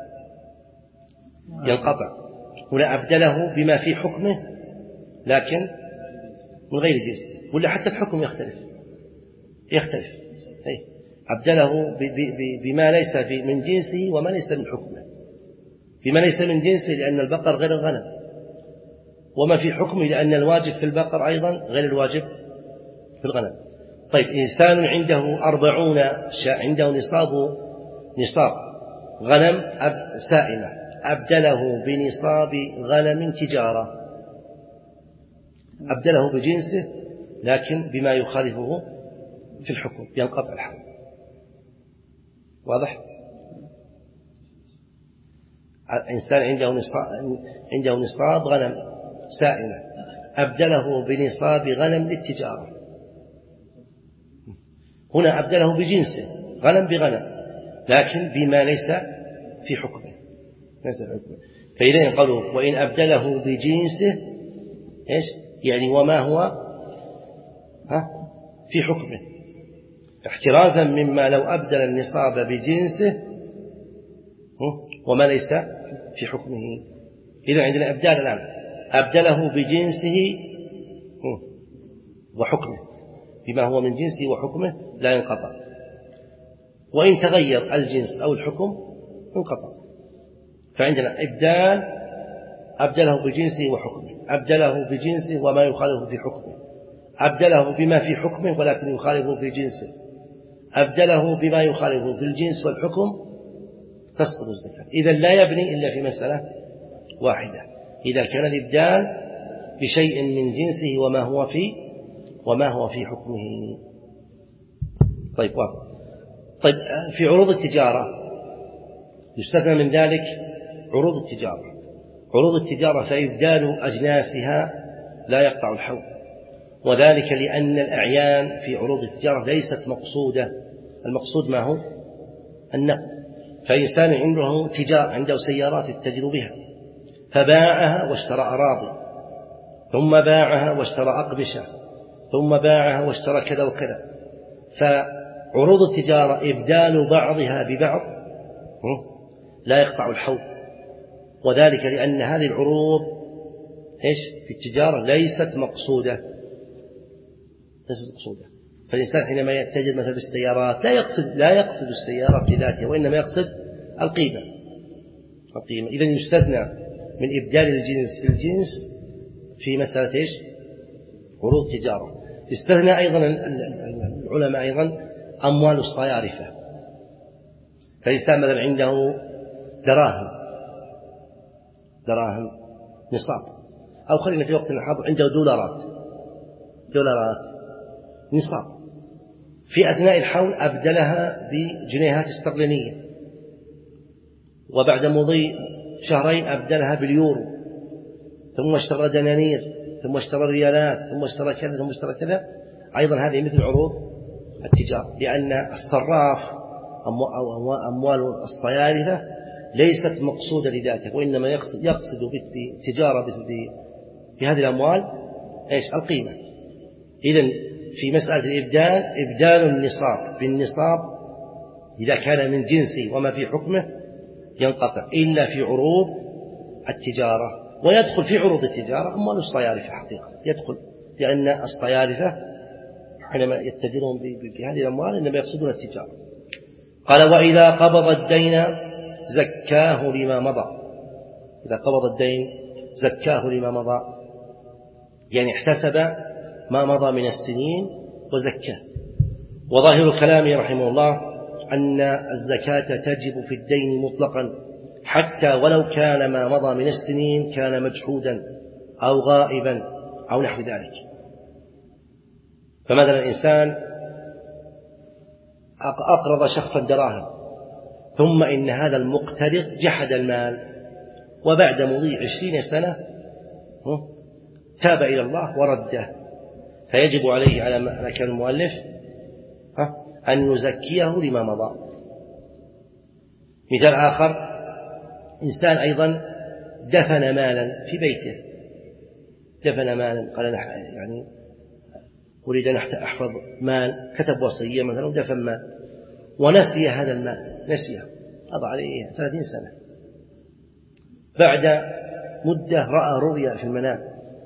ينقطع. ولا أبدله بما في حكمه لكن من غير جنس، ولا حتى الحكم يختلف يختلف أي أبدله بما ليس من جنسه وما ليس من حكمه. بما ليس من جنسه لأن البقر غير الغنم، وما في حكمه لأن الواجب في البقر أيضا غير الواجب في الغنم. طيب إنسان عنده أربعون شاء عنده نصاب نصاب غنم سائمة أبدله بنصاب غنم تجارة، أبدله بجنسه لكن بما يخالفه في الحكم، ينقطع الحول. واضح؟ إنسان عنده نصاب عنده نصاب غنم سائمة أبدله بنصاب غنم للتجارة، هنا أبدله بجنسه غنم بغنم لكن بما ليس في حكمه. فإذا قالوا وإن أبدله بجنسه إيش يعني وما هو ها في حكمه، احترازا مما لو أبدل النصاب بجنسه وما ليس في حكمه. إذا عندنا إبدال الآن أبدله بجنسه وحكمه، بما هو من جنسه وحكمه لا ينقطع، وإن تغير الجنس أو الحكم انقطع. فعندنا إبدال أبدله بجنسه وحكمه، أبدله بجنسه وما يخالفه في حكمه، أبدله بما في حكمه ولكن يخالفه في جنسه، أبدله بما يخالفه في الجنس والحكم، تسقط الزكاة. إذا لا يبني إلا في مسألة واحدة، إذا كان الإبدال بشيء من جنسه وما هو في وما هو في حكمه. طيب واضح. طيب في عروض التجارة يستثنى من ذلك عروض التجارة. عروض التجارة فإبدال أجناسها لا يقطع الحول، وذلك لأن الأعيان في عروض التجارة ليست مقصودة، المقصود ما هو النقد. فإنسان عنده تجارة عنده سيارات يتجر بها فباعها واشترى أراضي، ثم باعها واشترى أقبشة، ثم باعها واشترى كذا وكذا. فعروض التجارة إبدال بعضها ببعض لا يقطع الحول، وذلك لأن هذه العروض إيش في التجارة ليست مقصودة ليست مقصودة. فالإنسان حينما يتجر مثلا بالسيارات لا يقصد لا يقصد السيارة في ذاتها، وإنما يقصد القيمة القيمة. إذن يستثنى من إبدال الجنس في الجنس في مسألة إيش عروض التجارة. استثنى أيضا العلماء أيضا أموال الصيارفة. فالإنسان مثلا عنده دراهم دراهم نصاب، أو خلينا في وقت الحاضر عنده دولارات دولارات نصاب، في أثناء الحول أبدلها بجنيهات استرلينية، وبعد مضي شهرين أبدلها باليورو، ثم اشترى دنانير، ثم اشترى ريالات، ثم اشترى كذا ثم اشترى كذا. أيضا هذه مثل عروض التجارة، لأن الصراف أو أموال الصيارفة ليست مقصودة لذاتها، وإنما يقصد يقصد بالتجارة بهذه الأموال إيش القيمة. إذن في مسألة الإبدال إبدال النصاب بالنصاب إذا كان من جنسه وما في حكمه ينقطع، إلا في عروض التجارة. ويدخل في عروض التجارة أموال الصيارفة حقيقة يدخل، لأن الصيارفة حينما يتجرون بهذه الأموال إنما يقصدون التجارة. قال وإذا قبض الدين زكاه لما مضى. إذا قبض الدين زكاه لما مضى، يعني احتسب ما مضى من السنين وزكاه. وظاهر كلامه رحمه الله أن الزكاة تجب في الدين مطلقا، حتى ولو كان ما مضى من السنين كان مجحودا أو غائبا أو نحو ذلك. فمثلا الإنسان أقرض شخصا دراهم، ثم إن هذا المقترض جحد المال، وبعد مضي عشرين سنة تاب إلى الله ورده، فيجب عليه على كان المؤلف أن يزكيه لما مضى. مثال آخر: إنسان أيضا دفن مالا في بيته، دفن مالا، قال يعني أريد أن أحفظ مال، كتب وصية مثلا ودفن مال ونسي هذا المال، نسيه، قضى عليه ثلاثين سنة. بعد مدة رأى رؤيا في المنام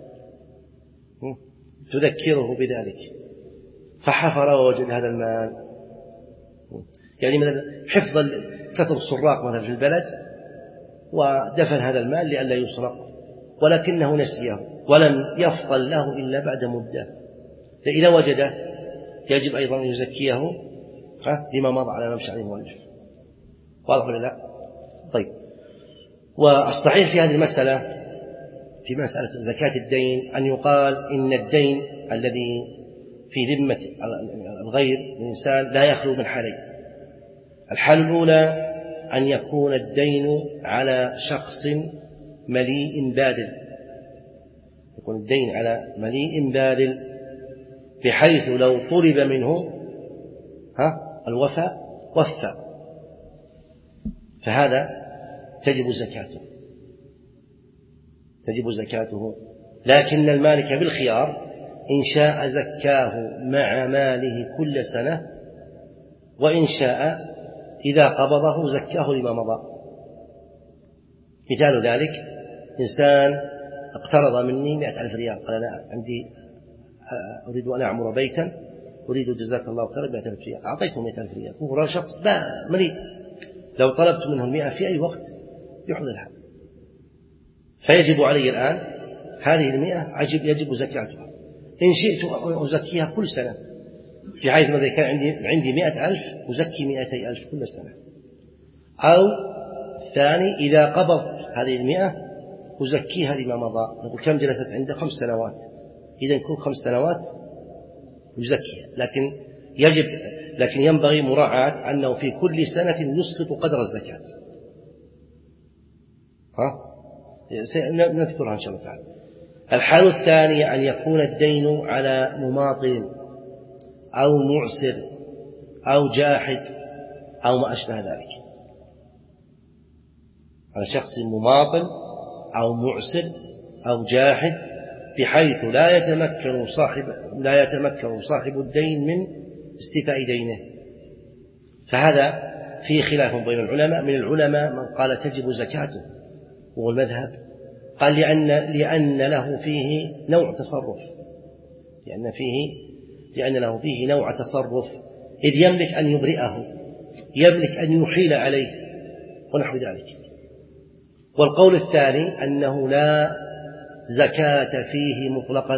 تذكره بذلك، فحفر ووجد هذا المال. يعني مثلا حفظ كتب السراق مثلا في البلد ودفن هذا المال لئلا يسرق، ولكنه نسيه ولم يفضل له إلا بعد مدة، فإذا وجده يجب أيضا أن يزكيه لما مضى على ما مشى عليه المؤلف. واضح ولا لا؟ طيب، والصحيح في هذه المسألة، في مسألة زكاة الدين، أن يقال إن الدين الذي في ذمة الغير الإنسان لا يخلو من حالين. الحالة الأولى أن يكون الدين على شخص مليء باذل، يكون الدين على مليء باذل بحيث لو طلب منه ها الوفاء وفى، فهذا تجب زكاته تجب زكاته لكن المالك بالخيار، إن شاء زكاه مع ماله كل سنة، وإن شاء إذا قبضه زكاه لما مضى. مثال ذلك: إنسان اقترض مني مئة ألف ريال، قال أنا عندي أريد أن أعمر بيتا، أريد جزاك الله خيرا مئة ألف ريال، أعطيته مئة ألف ريال، هو شخص مليء، لو طلبت منه المئة في أي وقت يحضرها، فيجب علي الآن هذه المئة يجب زكاتها. إن شئت أزكيها كل سنة، بحيث إذا كان عندي عندي مئة ألف أزكي مئتي ألف كل سنة. أو ثاني: إذا قبضت هذه المئة أزكيها لما مضى. نقول كم جلست عنده؟ خمس سنوات، إذا كل خمس سنوات يزكيها، لكن يجب لكن ينبغي مراعاة أنه في كل سنة يسقط قدر الزكاة. ها؟ نذكرها إن شاء الله تعالى. الحالة الثانية أن يكون الدين على مماطل أو معسر أو جاحد أو ما أشبه ذلك، على شخص مماطل أو معسر أو جاحد بحيث لا يتمكن صاحب لا يتمكن صاحب الدين من استيفاء دينه، فهذا فيه خلاف بين العلماء. من العلماء من قال تجب زكاته، وهو المذهب، قال لأن لأن له فيه نوع تصرف، لأن فيه لأن له فيه نوع تصرف، إذ يملك أن يبرئه، يملك أن يحيل عليه ونحو ذلك. والقول الثاني أنه لا زكاة فيه مطلقا،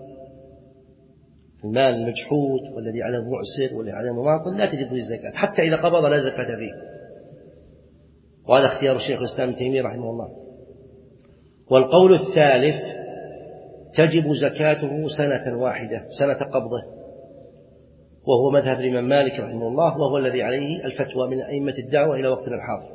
المال المجحود والذي على معسر والذي على مماطل لا تجب فيه الزكاة، حتى إذا قبض لا زكاة فيه، وهذا اختيار الشيخ الإسلام ابن تيمية رحمه الله. والقول الثالث تجب زكاته سنة واحدة، سنة قبضه، وهو مذهب الإمام مالك رحمه الله، وهو الذي عليه الفتوى من أئمة الدعوة إلى وقتنا الحاضر،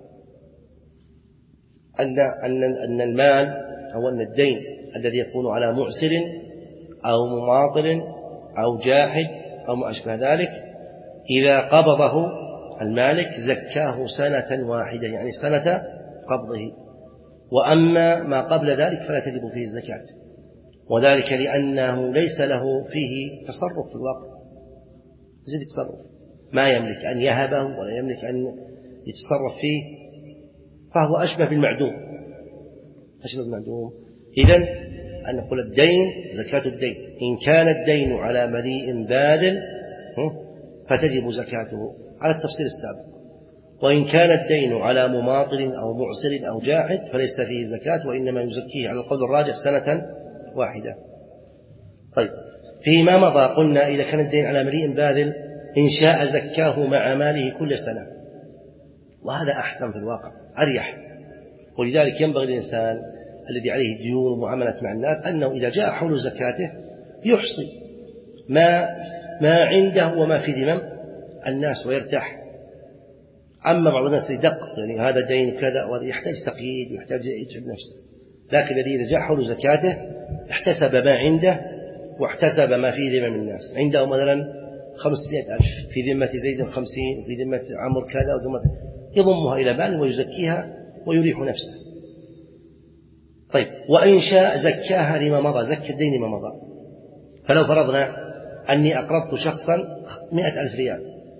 أن أن أن المال أو أن الدين الذي يكون على معسر أو مماطل أو جاحد أو ما أشبه ذلك، إذا قبضه المالك زكاه سنة واحدة، يعني سنة قبضه. وأما ما قبل ذلك فلا تجب فيه الزكاة، وذلك لأنه ليس له فيه تصرف في الواقع، زي تصرف، ما يملك أن يهبه ولا يملك أن يتصرف فيه، فهو أشبه بالمعدوم أشبه بالمعدوم. إذن أن نقول الدين زكاة الدين، إن كان الدين على مليء باذل فتجب زكاته على التفصيل السابق، وإن كان الدين على مماطل أو معسر أو جاحد فليس فيه زكاة، وإنما يزكيه على القول الراجح سنة واحدة. طيب، فيما مضى قلنا إذا كان الدين على مليء باذل إن شاء زكاه مع ماله كل سنة، وهذا أحسن في الواقع، أريح. ولذلك ينبغي الإنسان الذي عليه ديون ومعاملة مع الناس أنه إذا جاء حول زكاته يحصي ما ما عنده وما في ذمم الناس ويرتاح. أما بعض الناس يدق، يعني هذا دين كذا، وهذا يحتاج تقييد ويحتاج يتعب نفسه، لكن الذي إذا جاء حول زكاته احتسب ما عنده واحتسب ما في ذمم الناس. عنده مثلا خمسمائة ألف في ذمة زيد خمسين وفي ذمة عمر كذا وذمة، يضمها إلى مال ويزكيها ويريح نفسه. طيب، وإن شاء زكاها لما مضى، زكى الدين لما مضى. فلو فرضنا أني أقرضت شخصا مئة ألف ريال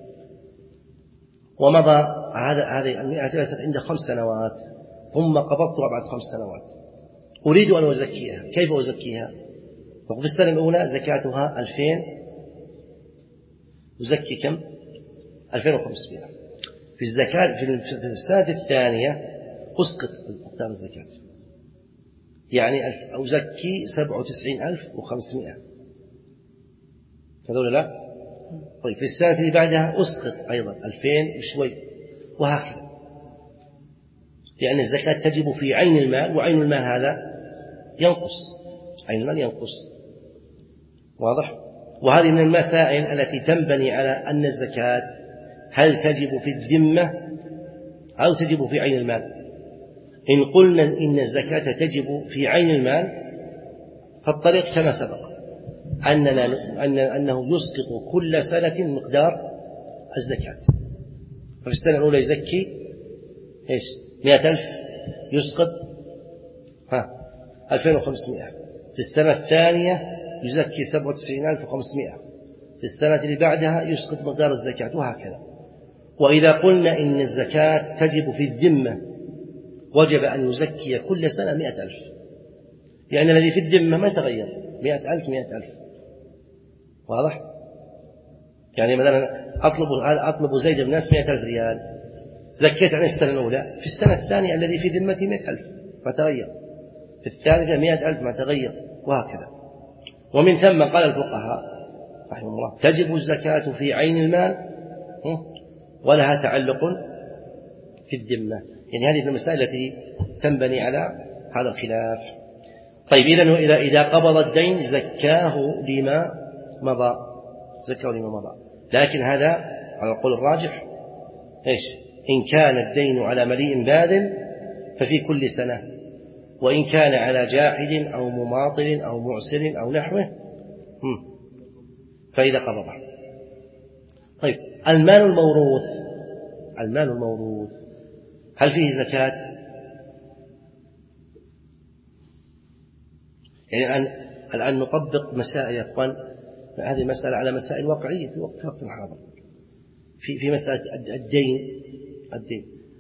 ومضى هذا هذه المئة جلست عنده خمس سنوات، ثم قبضتها بعد خمس سنوات، أريد أن أزكيها، كيف أزكيها؟ وفي السنة الأولى زكاتها ألفين، أزكي كم؟ ألفين وخمسمائة. في الزكاة في السنة الثانية أسقط مقدار الزكاة، يعني أزكي سبعة وتسعين ألف وخمسمائة، هذول لا. طيب، في السنة اللي بعدها أسقط أيضا ألفين وشوي، وهكذا، لأن الزكاة تجب في عين المال، وعين المال هذا ينقص، عين المال ينقص. واضح؟ وهذه من المسائل التي تنبني على أن الزكاة هل تجب في الذمة أو تجب في عين المال. إن قلنا إن الزكاة تجب في عين المال فالطريق كما سبق أننا أن أنه يسقط كل سنة مقدار الزكاة. ففي السنة الأولى يزكي إيش؟ مئة ألف، يسقط ها ألفين وخمسمائة. في السنة الثانية يزكي سبعة وتسعين ألف وخمسمائة. في السنة اللي بعدها يسقط مقدار الزكاة، وهكذا. وإذا قلنا إن الزكاة تجب في الذمة وجب أن يزكي كل سنة مئة ألف، لأن الذي في الذمة ما تغير، مئة ألف مئة ألف. واضح؟ يعني مثلا أطلب أطلب زيد بن ناس مئة ألف ريال، زكيت عن السنة الأولى، في السنة الثانية الذي في ذمتي مئة ألف ما تغير، في الثالثة مئة ألف ما تغير، وهكذا. ومن ثم قال الفقهاء رحمه الله تجب الزكاة في عين المال ولها تعلق في الذمة. يعني هذه المسائل التي تنبني على هذا الخلاف. طيب، إذا إذا قبض الدين زكاه لما مضى، زكاه لما مضى. لكن هذا على القول الراجح إيش؟ إن كان الدين على مليء باذل ففي كل سنة، وإن كان على جاحد أو مماطل أو معسر أو نحوه فإذا قبضه. طيب، المال الموروث، المال الموروث هل فيه زكاة؟ يعني الآن الآن نطبق مسائل يا أخوان، هذه مسألة على مسائل واقعية في وقت الحاضر. في في مسألة الدين الدين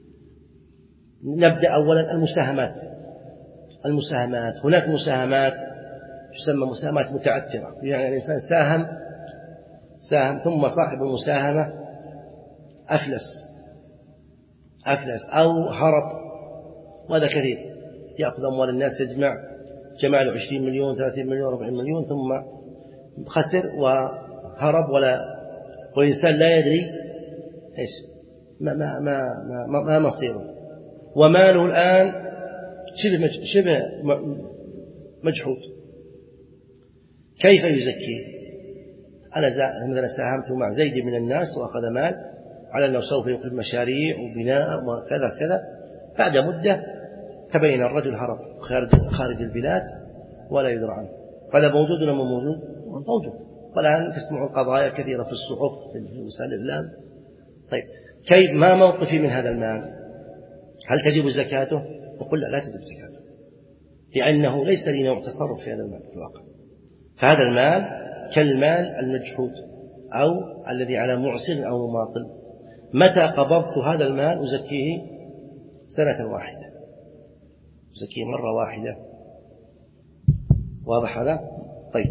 نبدأ أولا المساهمات. المساهمات هناك مساهمات تسمى مساهمات متعثرة، يعني الإنسان ساهم ساهم ثم صاحب المساهمة أفلس أفلس أو هرب، وهذا كثير، يأخذ أموال الناس، يجمع جمع له عشرين مليون ثلاثين مليون أربعين مليون ثم خسر وهرب، ولا والإنسان لا يدري إيش ما ما ما ما, ما مصيره، وماله الآن شبه شبه مجحود. كيف يزكيه؟ أنا مثلا ساهمت مع زيد من الناس وأخذ مال على أنه سوف يقيم مشاريع وبناء وكذا كذا، بعد مدة تبين الرجل هرب خارج خارج البلاد ولا يدرى عنه. هذا موجود ولا مو موجود؟ موجود. والآن تسمعون قضايا كثيرة في الصحف في وسائل الإعلام. طيب، كيف ما موقفي من هذا المال؟ هل تجب زكاته؟ نقول لا، لا تجب زكاته، لأنه ليس لي نوع تصرف في هذا المال في الواقع. فهذا المال كالمال المجحود أو الذي على معسر أو مماطل. متى قبضت هذا المال أزكيه سنة واحدة، أزكيه مرة واحدة. واضح هذا؟ طيب،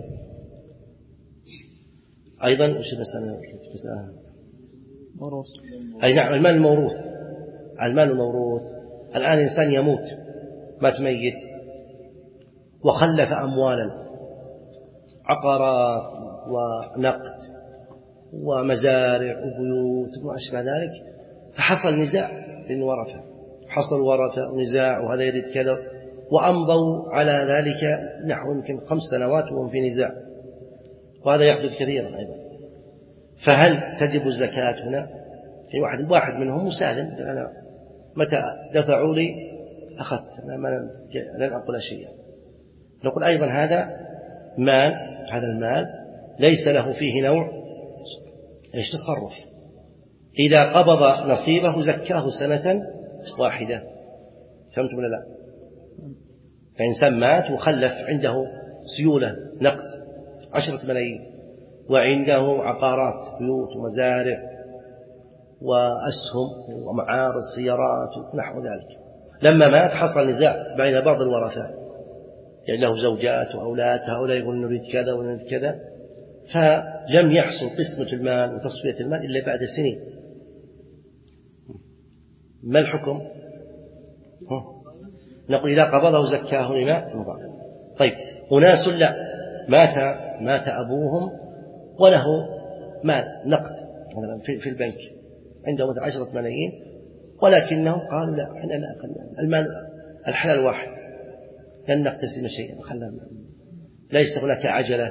أيضا وش المسألة؟ موروث. أي نعم، المال الموروث. المال الموروث الآن إنسان يموت، مات ميت وخلف أموالا، عقارات ونقد ومزارع وبيوت وما أشبه ذلك، فحصل نزاع بين ورثة، حصل ورثة نزاع وهذا يريد كذا، وأمضوا على ذلك نحو يمكن خمس سنوات وهم في نزاع، وهذا يحدث كثيرا أيضا. فهل تجب الزكاة هنا؟ في واحد واحد منهم مسالم، أنا متى دفعوا لي أخذت أنا ما لن أقول شيئا. نقول أيضا هذا مال، هذا المال ليس له فيه نوع إيش تصرف. إذا قبض نصيبه زكاه سنة واحدة. فهمتم ولا لا؟ فإنسان مات وخلف عنده سيولة نقد عشرة ملايين، وعنده عقارات بيوت ومزارع وأسهم ومعارض سيارات ونحو ذلك. لما مات حصل نزاع بين بعض الورثة، يعني له زوجات وأولاد، هؤلاء يقولون نريد كذا ونريد كذا، فلم يحصل قسمة المال وتصفية المال إلا بعد سنين. ما الحكم؟ نقول إذا قبضه زكاه لما مضى. طيب أناس لا، مات مات أبوهم وله مال نقد في البنك، عنده عشرة ملايين، ولكنهم قالوا لا، احنا لا، المال الحلال واحد، لن نقتسم شيئا، خلنا ليس هناك عجلة.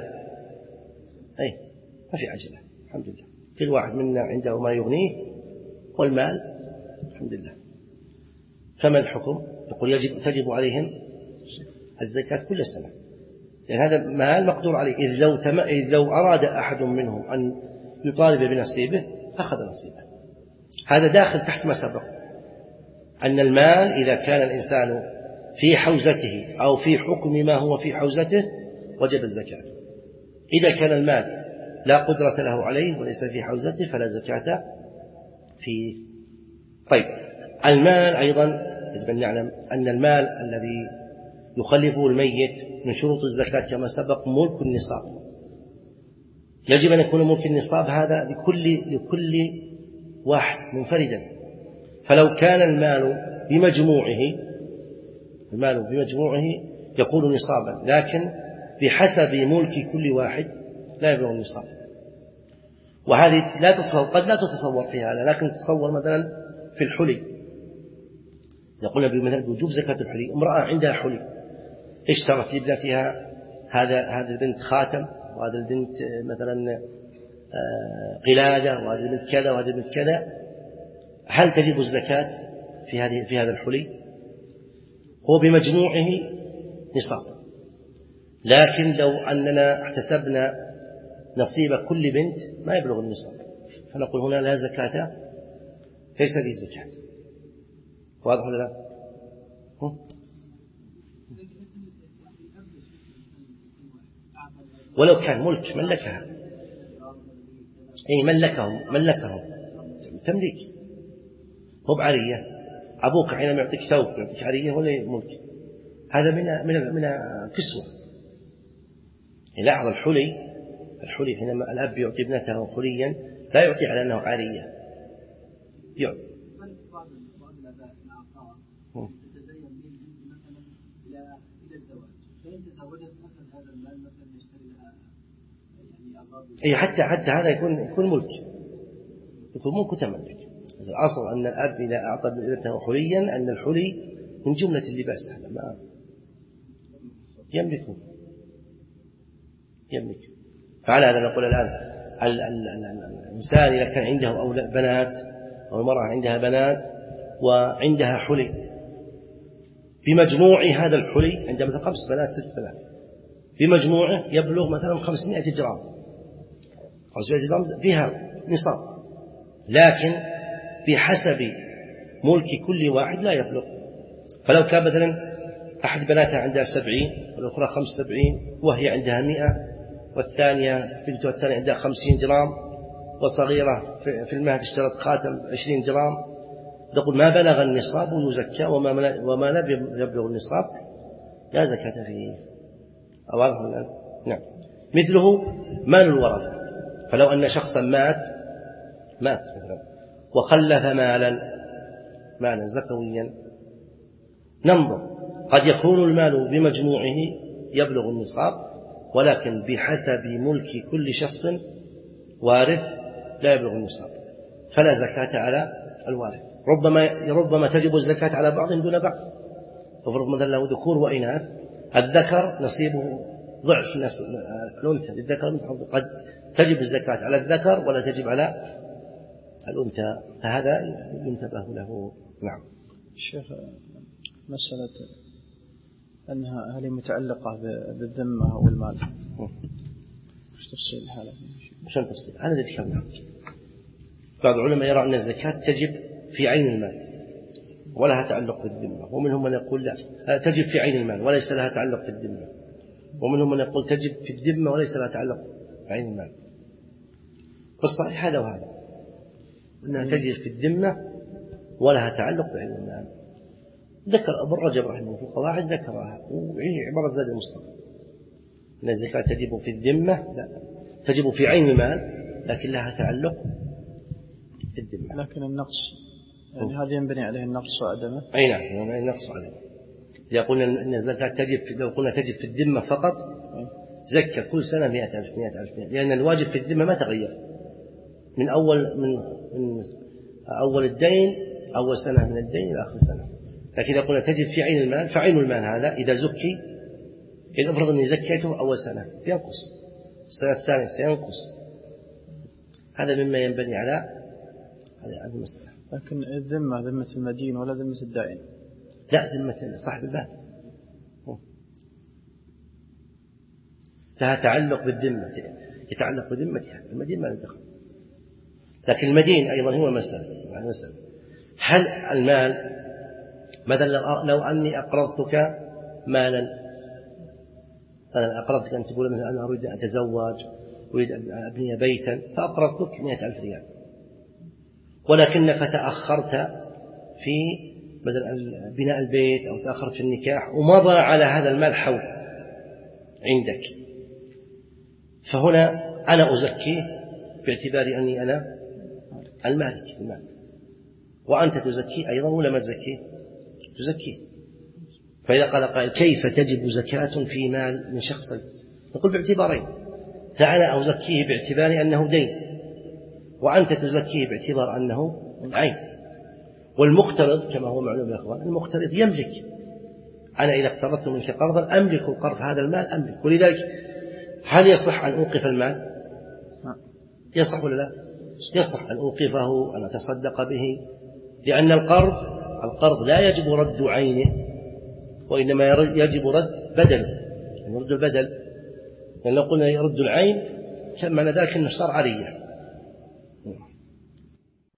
أي ما في عجلة، الحمد لله، كل واحد منا عنده ما يغنيه والمال الحمد لله. فما الحكم؟ يقول يجب تجب عليهم الزكاة كل سنة، لأن هذا مال مقدور عليه. إذ لو, تم... إذ لو أراد أحد منهم أن يطالب بنصيبه أخذ نصيبه. هذا داخل تحت ما سبق، أن المال إذا كان الإنسان في حوزته أو في حكم ما هو في حوزته وجب الزكاة. إذا كان المال لا قدرة له عليه وليس في حوزته فلا زكاة فيه. طيب المال أيضا يجب أن نعلم أن المال الذي يخلفه الميت من شروط الزكاة كما سبق ملك النصاب. يجب أن يكون ملك النصاب هذا لكل لكل واحد منفردا. فلو كان المال بمجموعه المال بمجموعه يكون نصابا، لكن بحسب ملك كل واحد لا يبلغ النصاب. وهذه لا تتصور، قد لا تتصور في هذا، لكن تصور مثلا في الحلي، يقول بمثل وجوب زكاة الحلي. امرأة عندها حلي، اشترت لابنتها هذا هذا البنت خاتم، وهذا البنت مثلا قلادة، وهذا البنت كذا وهذا البنت كذا. هل تجب الزكاة في هذه في هذا الحلي؟ هو بمجموعه نصاب، لكن لو أننا احتسبنا نصيب كل بنت ما يبلغ النصاب، فنقول هنا لا زكاة، ليس فيه زكاة. واضح ولا لا؟ ولو كان ملك ملكها، أي ملكهم ملكهم تمليك، مو بعرية. أبوك حينما يعطيك ثوب يعطيك عرية ولا ملك، هذا من من من كسوة. لا على الحلي، الحلي حينما الأب يعطي ابنته حليا لا يعطي على أنه عرية، يعطي. أي حتى حتى هذا يكون يكون ملك، يكون ملك وتملك. الأصل أن الأب إذا أعطى ابنته حليا أن الحلي من جملة اللباس، هذا ما يملكه يملك. فعلى هذا نقول الآن الإنسان إذا كان عنده أولاد بنات أو المرأة عندها بنات وعندها حلي، بمجموع هذا الحلي عندها مثلا خمس بنات ست بنات، بمجموعه يبلغ مثلا خمسمائة جرام، خمسمائة جرام فيها نصاب، لكن بحسب ملك كل واحد لا يبلغ. فلو كان مثلا أحد بناتها عندها سبعين والأخرى خمس سبعين وهي عندها مئة، والثانية بنتها الثانية عندها خمسين جرام، وصغيرة في المهد اشترت خاتم عشرين جرام، نقول ما بلغ النصاب يزكى، وما وما لم يبلغ النصاب لا زكاة فيه. أواضح الآن؟ نعم. مثله مال الورثة، فلو أن شخصا مات مات مثلا وخلف مالا مالا زكويا، ننظر قد يكون المال بمجموعه يبلغ النصاب، ولكن بحسب ملك كل شخص وارث لا يبلغ النصاب، فلا زكاة على الوارث. ربما ربما تجب الزكاة على بعض دون بعض، وفرض مثلا له ذكور وإناث، الذكر نصيبه ضعف الأنثى، للذكر قد تجب الزكاة على الذكر ولا تجب على الأنثى، فهذا ينتبه له. نعم. الشيخ مسألة أنها هل متعلقة بالذمة أو المال؟ مش تفصيل الحالة؟ مش تفصيل، هذا اللي ذكرناه. بعض العلماء يرى أن الزكاة تجب في عين المال ولها تعلق بالذمة، ومنهم من يقول لا تجب في عين المال وليس لها تعلق بالذمة، ومنهم من يقول تجب في الذمة وليس لها تعلق بعين المال. فالصحيح هذا وهذا، أنها تجب في الذمة ولها تعلق بعين المال. ذكر ابن رجب رحمه الله في القواعد ذكرها، وهي عبارة زاد المستقبل، أن الزكاة تجب في الذمة، لا تجب في عين المال لكن لها تعلق في الذمة. لكن النقص يعني هذا ينبني عليه النقص وعدمه. أي نعم، يعني النقص وعدمه. إذا قلنا أن الزكاة تجب في، لو قلنا تجب في الذمة فقط زكى كل سنة مئة ألف مئة ألف، لأن الواجب في الذمة ما تغير من أول من, من أول الدين، أول سنة من الدين إلى آخر السنة. لكن إذا قلنا تجب في عين المال، فعين المال هذا إذا زكي، إذا أفرض أني زكيته أول سنة ينقص، السنة الثانية سينقص. هذا مما ينبني على هذه المسألة. لكن الذمة ذمة المدين ولا ذمة الدائن؟ لا، ذمة صاحب المال لها تعلق بالذمة، يتعلق بذمتها، المدين ما ندخل. لكن المدين أيضا هو مسألة. هل المال مثلا لو أني أقرضتك مالا، أنا أقرضتك أن تقول مثلا أنا أريد أن أتزوج، أريد أن أبني بيتا، فأقرضتك مئة ألف ريال، ولكنك تأخرت في بدل بناء البيت أو تأخرت في النكاح ومضى على هذا المال حول عندك، فهنا أنا أزكيه باعتبار أني أنا المالك المال، وأنت تزكيه أيضا ولا ما تزكيه؟ تزكيه. فإذا قال قائل كيف تجب زكاة في مال من شخص؟ نقول باعتبارين، فأنا أزكيه باعتبار أنه دين، وأنت تزكيه باعتبار أنه عين. والمقترض كما هو معلوم يا أخوان، المقترض يملك، أنا إذا اقترضت منك قرضا أملك قرض هذا المال أملك. ولذلك هل يصح أن أوقف المال؟ يصح ولا لا؟ يصح أن أوقفه، أن أتصدق به، لأن القرض القرض لا يجب رد عينه، وإنما يجب رد بدله، يعني رد البدل. يعني لو قلنا يرد العين كان معنى ذلك أنه صار عرية،